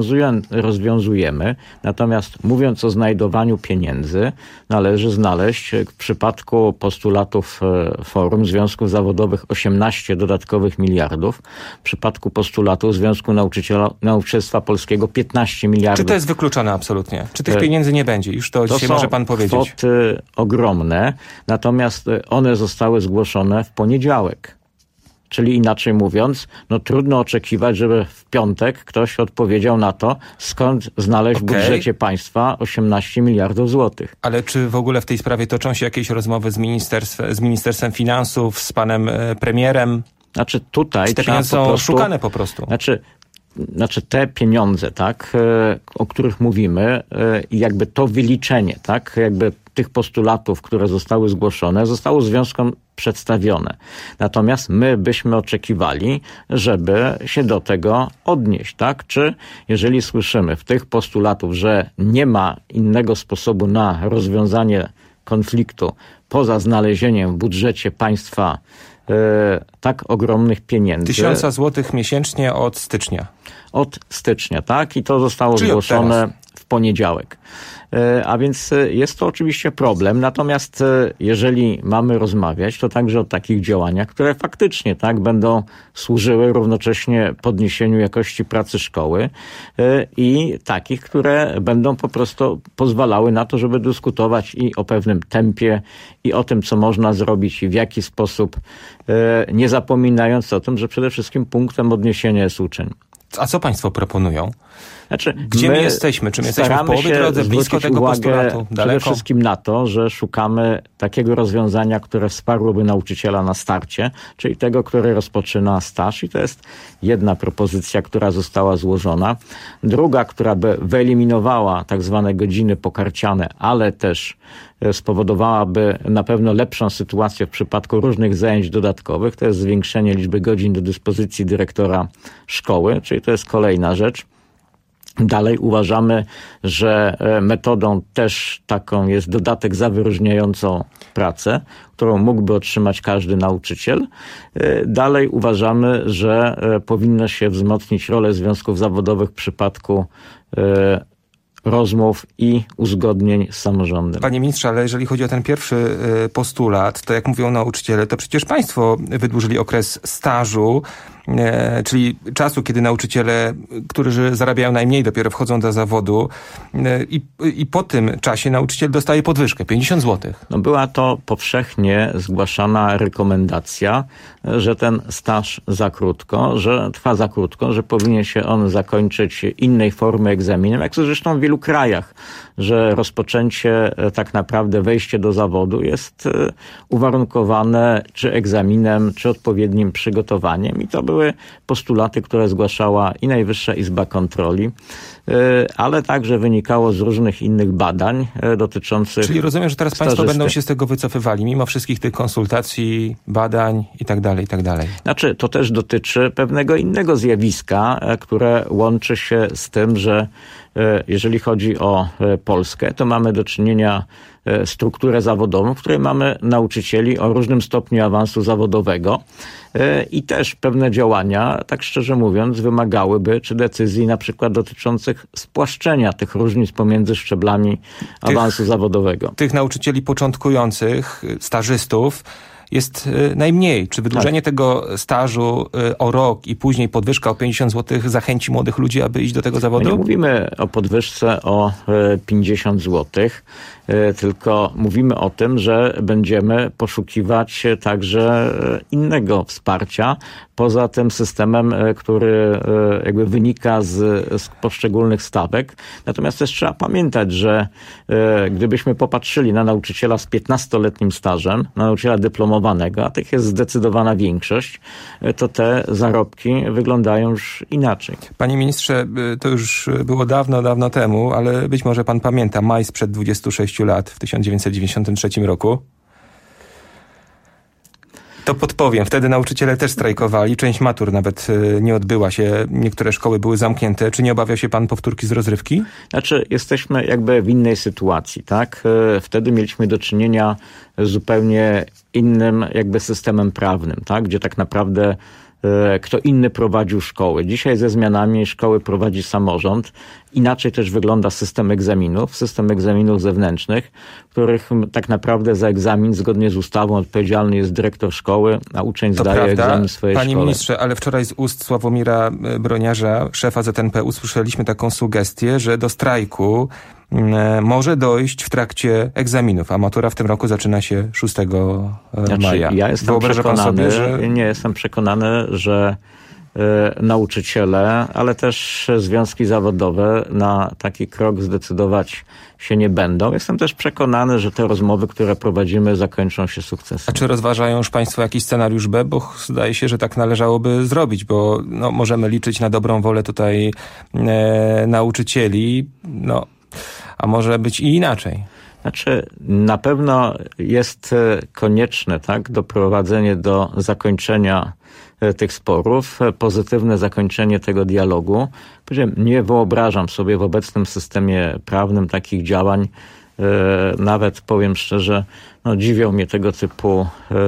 rozwiązujemy. Natomiast mówiąc o znajdowaniu pieniędzy, należy znaleźć w przypadku postulatów Forum Związków Zawodowych osiemnaście dodatkowych miliardów. W przypadku postulatu Związku Nauczyciela, Nauczycielstwa Polskiego piętnaście miliardów. Czy to jest wykluczone absolutnie? Czy tych pieniędzy nie będzie? Już to, to dzisiaj może pan powiedzieć. To są kwoty ogromne, natomiast one zostały zgłoszone w poniedziałek. Czyli inaczej mówiąc, no trudno oczekiwać, żeby w piątek ktoś odpowiedział na to, skąd znaleźć okay. w budżecie państwa osiemnaście miliardów złotych. Ale czy w ogóle w tej sprawie toczą się jakieś rozmowy z ministerstwem, z Ministerstwem Finansów, z panem e, premierem? Znaczy tutaj... Czy te pieniądze są prostu, szukane po prostu? Znaczy, znaczy te pieniądze, tak, e, o których mówimy i e, jakby to wyliczenie, tak, jakby tych postulatów, które zostały zgłoszone, zostało związkom przedstawione. Natomiast my byśmy oczekiwali, żeby się do tego odnieść, tak? Czy jeżeli słyszymy w tych postulatów, że nie ma innego sposobu na rozwiązanie konfliktu poza znalezieniem w budżecie państwa yy, tak ogromnych pieniędzy. Tysiąca złotych miesięcznie od stycznia. Od stycznia, tak? I to zostało Czyli zgłoszone w poniedziałek. A więc jest to oczywiście problem, natomiast jeżeli mamy rozmawiać, to także o takich działaniach, które faktycznie tak będą służyły równocześnie podniesieniu jakości pracy szkoły i takich, które będą po prostu pozwalały na to, żeby dyskutować i o pewnym tempie, i o tym, co można zrobić i w jaki sposób, nie zapominając o tym, że przede wszystkim punktem odniesienia jest uczeń. A co państwo proponują? Znaczy, Gdzie my, my jesteśmy? Czy my jesteśmy w połowie drodze, blisko tego postulatu, daleko? Przede wszystkim na to, że szukamy takiego rozwiązania, które wsparłoby nauczyciela na starcie, czyli tego, który rozpoczyna staż, i to jest jedna propozycja, która została złożona. Druga, która by wyeliminowała tak zwane godziny pokarciane, ale też spowodowałaby na pewno lepszą sytuację w przypadku różnych zajęć dodatkowych, to jest zwiększenie liczby godzin do dyspozycji dyrektora szkoły, czyli to jest kolejna rzecz. Dalej uważamy, że metodą też taką jest dodatek za wyróżniającą pracę, którą mógłby otrzymać każdy nauczyciel. Dalej uważamy, że powinno się wzmocnić rolę związków zawodowych w przypadku rozmów i uzgodnień z samorządem. Panie ministrze, ale jeżeli chodzi o ten pierwszy postulat, to jak mówią nauczyciele, to przecież państwo wydłużyli okres stażu e, czyli czasu, kiedy nauczyciele, którzy zarabiają najmniej, dopiero wchodzą do zawodu e, i, i po tym czasie nauczyciel dostaje podwyżkę, pięćdziesiąt złotych. No była to powszechnie zgłaszana rekomendacja, że ten staż za krótko, że trwa za krótko, że powinien się on zakończyć innej formy egzaminem, jak to zresztą w wielu krajach, że rozpoczęcie, tak naprawdę wejście do zawodu jest uwarunkowane czy egzaminem, czy odpowiednim przygotowaniem. I to były postulaty, które zgłaszała i Najwyższa Izba Kontroli, ale także wynikało z różnych innych badań dotyczących... Czyli rozumiem, że teraz stażysty. Państwo będą się z tego wycofywali, mimo wszystkich tych konsultacji, badań i tak dalej, i tak dalej. Znaczy, to też dotyczy pewnego innego zjawiska, które łączy się z tym, że jeżeli chodzi o Polskę, to mamy do czynienia strukturę zawodową, w której mamy nauczycieli o różnym stopniu awansu zawodowego i też pewne działania, tak szczerze mówiąc, wymagałyby czy decyzji na przykład dotyczących spłaszczenia tych różnic pomiędzy szczeblami tych, awansu zawodowego. Tych nauczycieli początkujących, stażystów, jest najmniej. Czy wydłużenie tak. tego stażu o rok i później podwyżka o pięćdziesiąt złotych zachęci młodych ludzi, aby iść do tego zawodu? My nie mówimy o podwyżce o pięćdziesiąt złotych, tylko mówimy o tym, że będziemy poszukiwać także innego wsparcia poza tym systemem, który jakby wynika z, z poszczególnych stawek. Natomiast też trzeba pamiętać, że gdybyśmy popatrzyli na nauczyciela z piętnastoletnim stażem, na nauczyciela dyplomowanego, a tych jest zdecydowana większość, to te zarobki wyglądają już inaczej. Panie ministrze, to już było dawno, dawno temu, ale być może pan pamięta maj sprzed dwudziestu sześciu lat w tysiąc dziewięćset dziewięćdziesiątym trzecim roku. To podpowiem. Wtedy nauczyciele też strajkowali. Część matur nawet nie odbyła się. Niektóre szkoły były zamknięte. Czy nie obawia się pan powtórki z rozrywki? Znaczy, jesteśmy jakby w innej sytuacji, tak? Wtedy mieliśmy do czynienia z zupełnie innym jakby systemem prawnym, tak? Gdzie tak naprawdę kto inny prowadził szkoły. Dzisiaj ze zmianami szkoły prowadzi samorząd. Inaczej też wygląda system egzaminów, system egzaminów zewnętrznych, w których tak naprawdę za egzamin zgodnie z ustawą odpowiedzialny jest dyrektor szkoły, a uczeń to zdaje prawda, egzamin w swojej Panie szkole. Ministrze, ale wczoraj z ust Sławomira Broniarza, szefa Z N P, usłyszeliśmy taką sugestię, że do strajku może dojść w trakcie egzaminów, a matura w tym roku zaczyna się szóstego Znaczy, maja. Ja jestem Wyobraża pan przekonany, sobie, że... nie jestem przekonany, że y, nauczyciele, ale też związki zawodowe na taki krok zdecydować się nie będą. Jestem też przekonany, że te rozmowy, które prowadzimy, zakończą się sukcesem. A czy rozważają już państwo jakiś scenariusz B? Bo zdaje się, że tak należałoby zrobić, bo no, możemy liczyć na dobrą wolę tutaj e, nauczycieli, no, a może być i inaczej. Znaczy, na pewno jest konieczne, tak, doprowadzenie do zakończenia tych sporów, pozytywne zakończenie tego dialogu. Nie wyobrażam sobie w obecnym systemie prawnym takich działań. Nawet powiem szczerze, no, dziwią mnie tego typu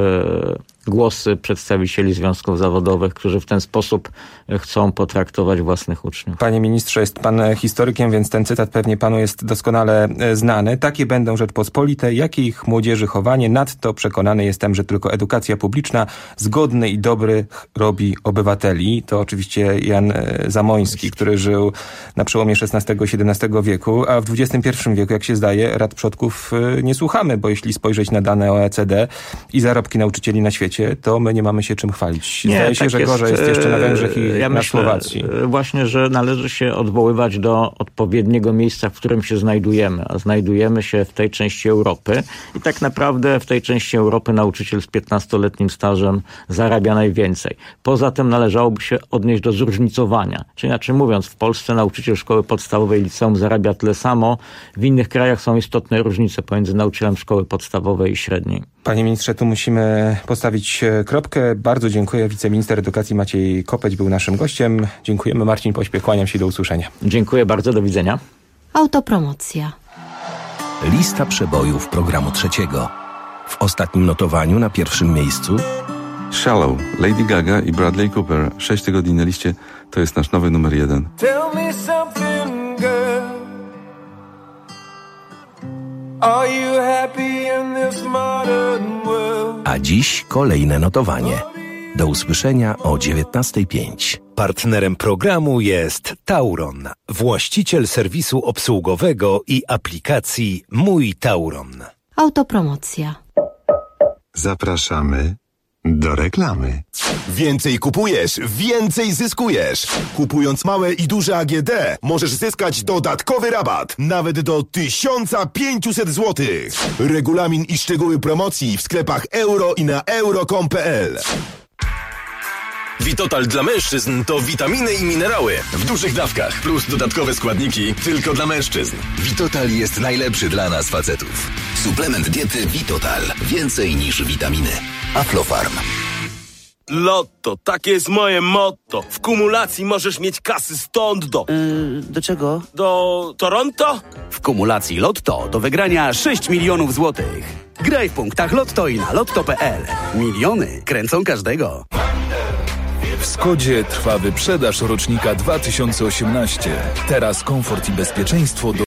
głosy przedstawicieli związków zawodowych, którzy w ten sposób chcą potraktować własnych uczniów. Panie ministrze, jest pan historykiem, więc ten cytat pewnie panu jest doskonale znany. Takie będą Rzeczpospolite, jak i ich młodzieży chowanie. Nadto przekonany jestem, że tylko edukacja publiczna zgodny i dobry robi obywateli. To oczywiście Jan Zamoyski, który żył na przełomie szesnastego i siedemnastego wieku, a w dwudziestym pierwszym wieku, jak się zdaje, rad przodków nie słuchamy, bo jeśli spojrzeć na dane O E C D i zarobki nauczycieli na świecie, to my nie mamy się czym chwalić. Nie, Zdaje się, tak że jest, gorzej jest jeszcze na Węgrzech i ja na myślę, Słowacji. Właśnie, że należy się odwoływać do odpowiedniego miejsca, w którym się znajdujemy, a znajdujemy się w tej części Europy i tak naprawdę w tej części Europy nauczyciel z piętnastoletnim stażem zarabia najwięcej. Poza tym należałoby się odnieść do zróżnicowania. Czyli inaczej mówiąc, w Polsce nauczyciel szkoły podstawowej i liceum zarabia tyle samo. W innych krajach są istotne różnice pomiędzy nauczycielem szkoły podstawowej i średniej. Panie ministrze, tu musimy postawić kropkę. Bardzo dziękuję. Wiceminister edukacji Maciej Kopeć był naszym gościem. Dziękujemy. Marcin Pośpiech, kłaniam się, do usłyszenia. Dziękuję bardzo, do widzenia. Autopromocja. Lista przebojów programu trzeciego. W ostatnim notowaniu na pierwszym miejscu Shallow, Lady Gaga i Bradley Cooper. Sześć tygodni na liście, to jest nasz nowy numer jeden. Tell me something, girl. Are you happy in this modern world? A dziś kolejne notowanie. Do usłyszenia o dziewiętnasta pięć. Partnerem programu jest Tauron, właściciel serwisu obsługowego i aplikacji Mój Tauron. Autopromocja. Zapraszamy do reklamy. Więcej kupujesz, więcej zyskujesz. Kupując małe i duże A G D możesz zyskać dodatkowy rabat, nawet do tysiąc pięćset złotych. Regulamin i szczegóły promocji w sklepach euro i na euro kropka com kropka p l. Vitotal dla mężczyzn to witaminy i minerały w dużych dawkach, plus dodatkowe składniki tylko dla mężczyzn. Vitotal jest najlepszy dla nas facetów. Suplement diety Vitotal. Więcej niż witaminy. Aflofarm. Lotto, takie jest moje motto. W kumulacji możesz mieć kasy stąd do... Yy, do czego? Do Toronto? W kumulacji Lotto do wygrania sześć milionów złotych. Graj w punktach Lotto i na lotto kropka p l. Miliony kręcą każdego. W Skodzie trwa wyprzedaż rocznika dwa tysiące osiemnaście. Teraz komfort i bezpieczeństwo do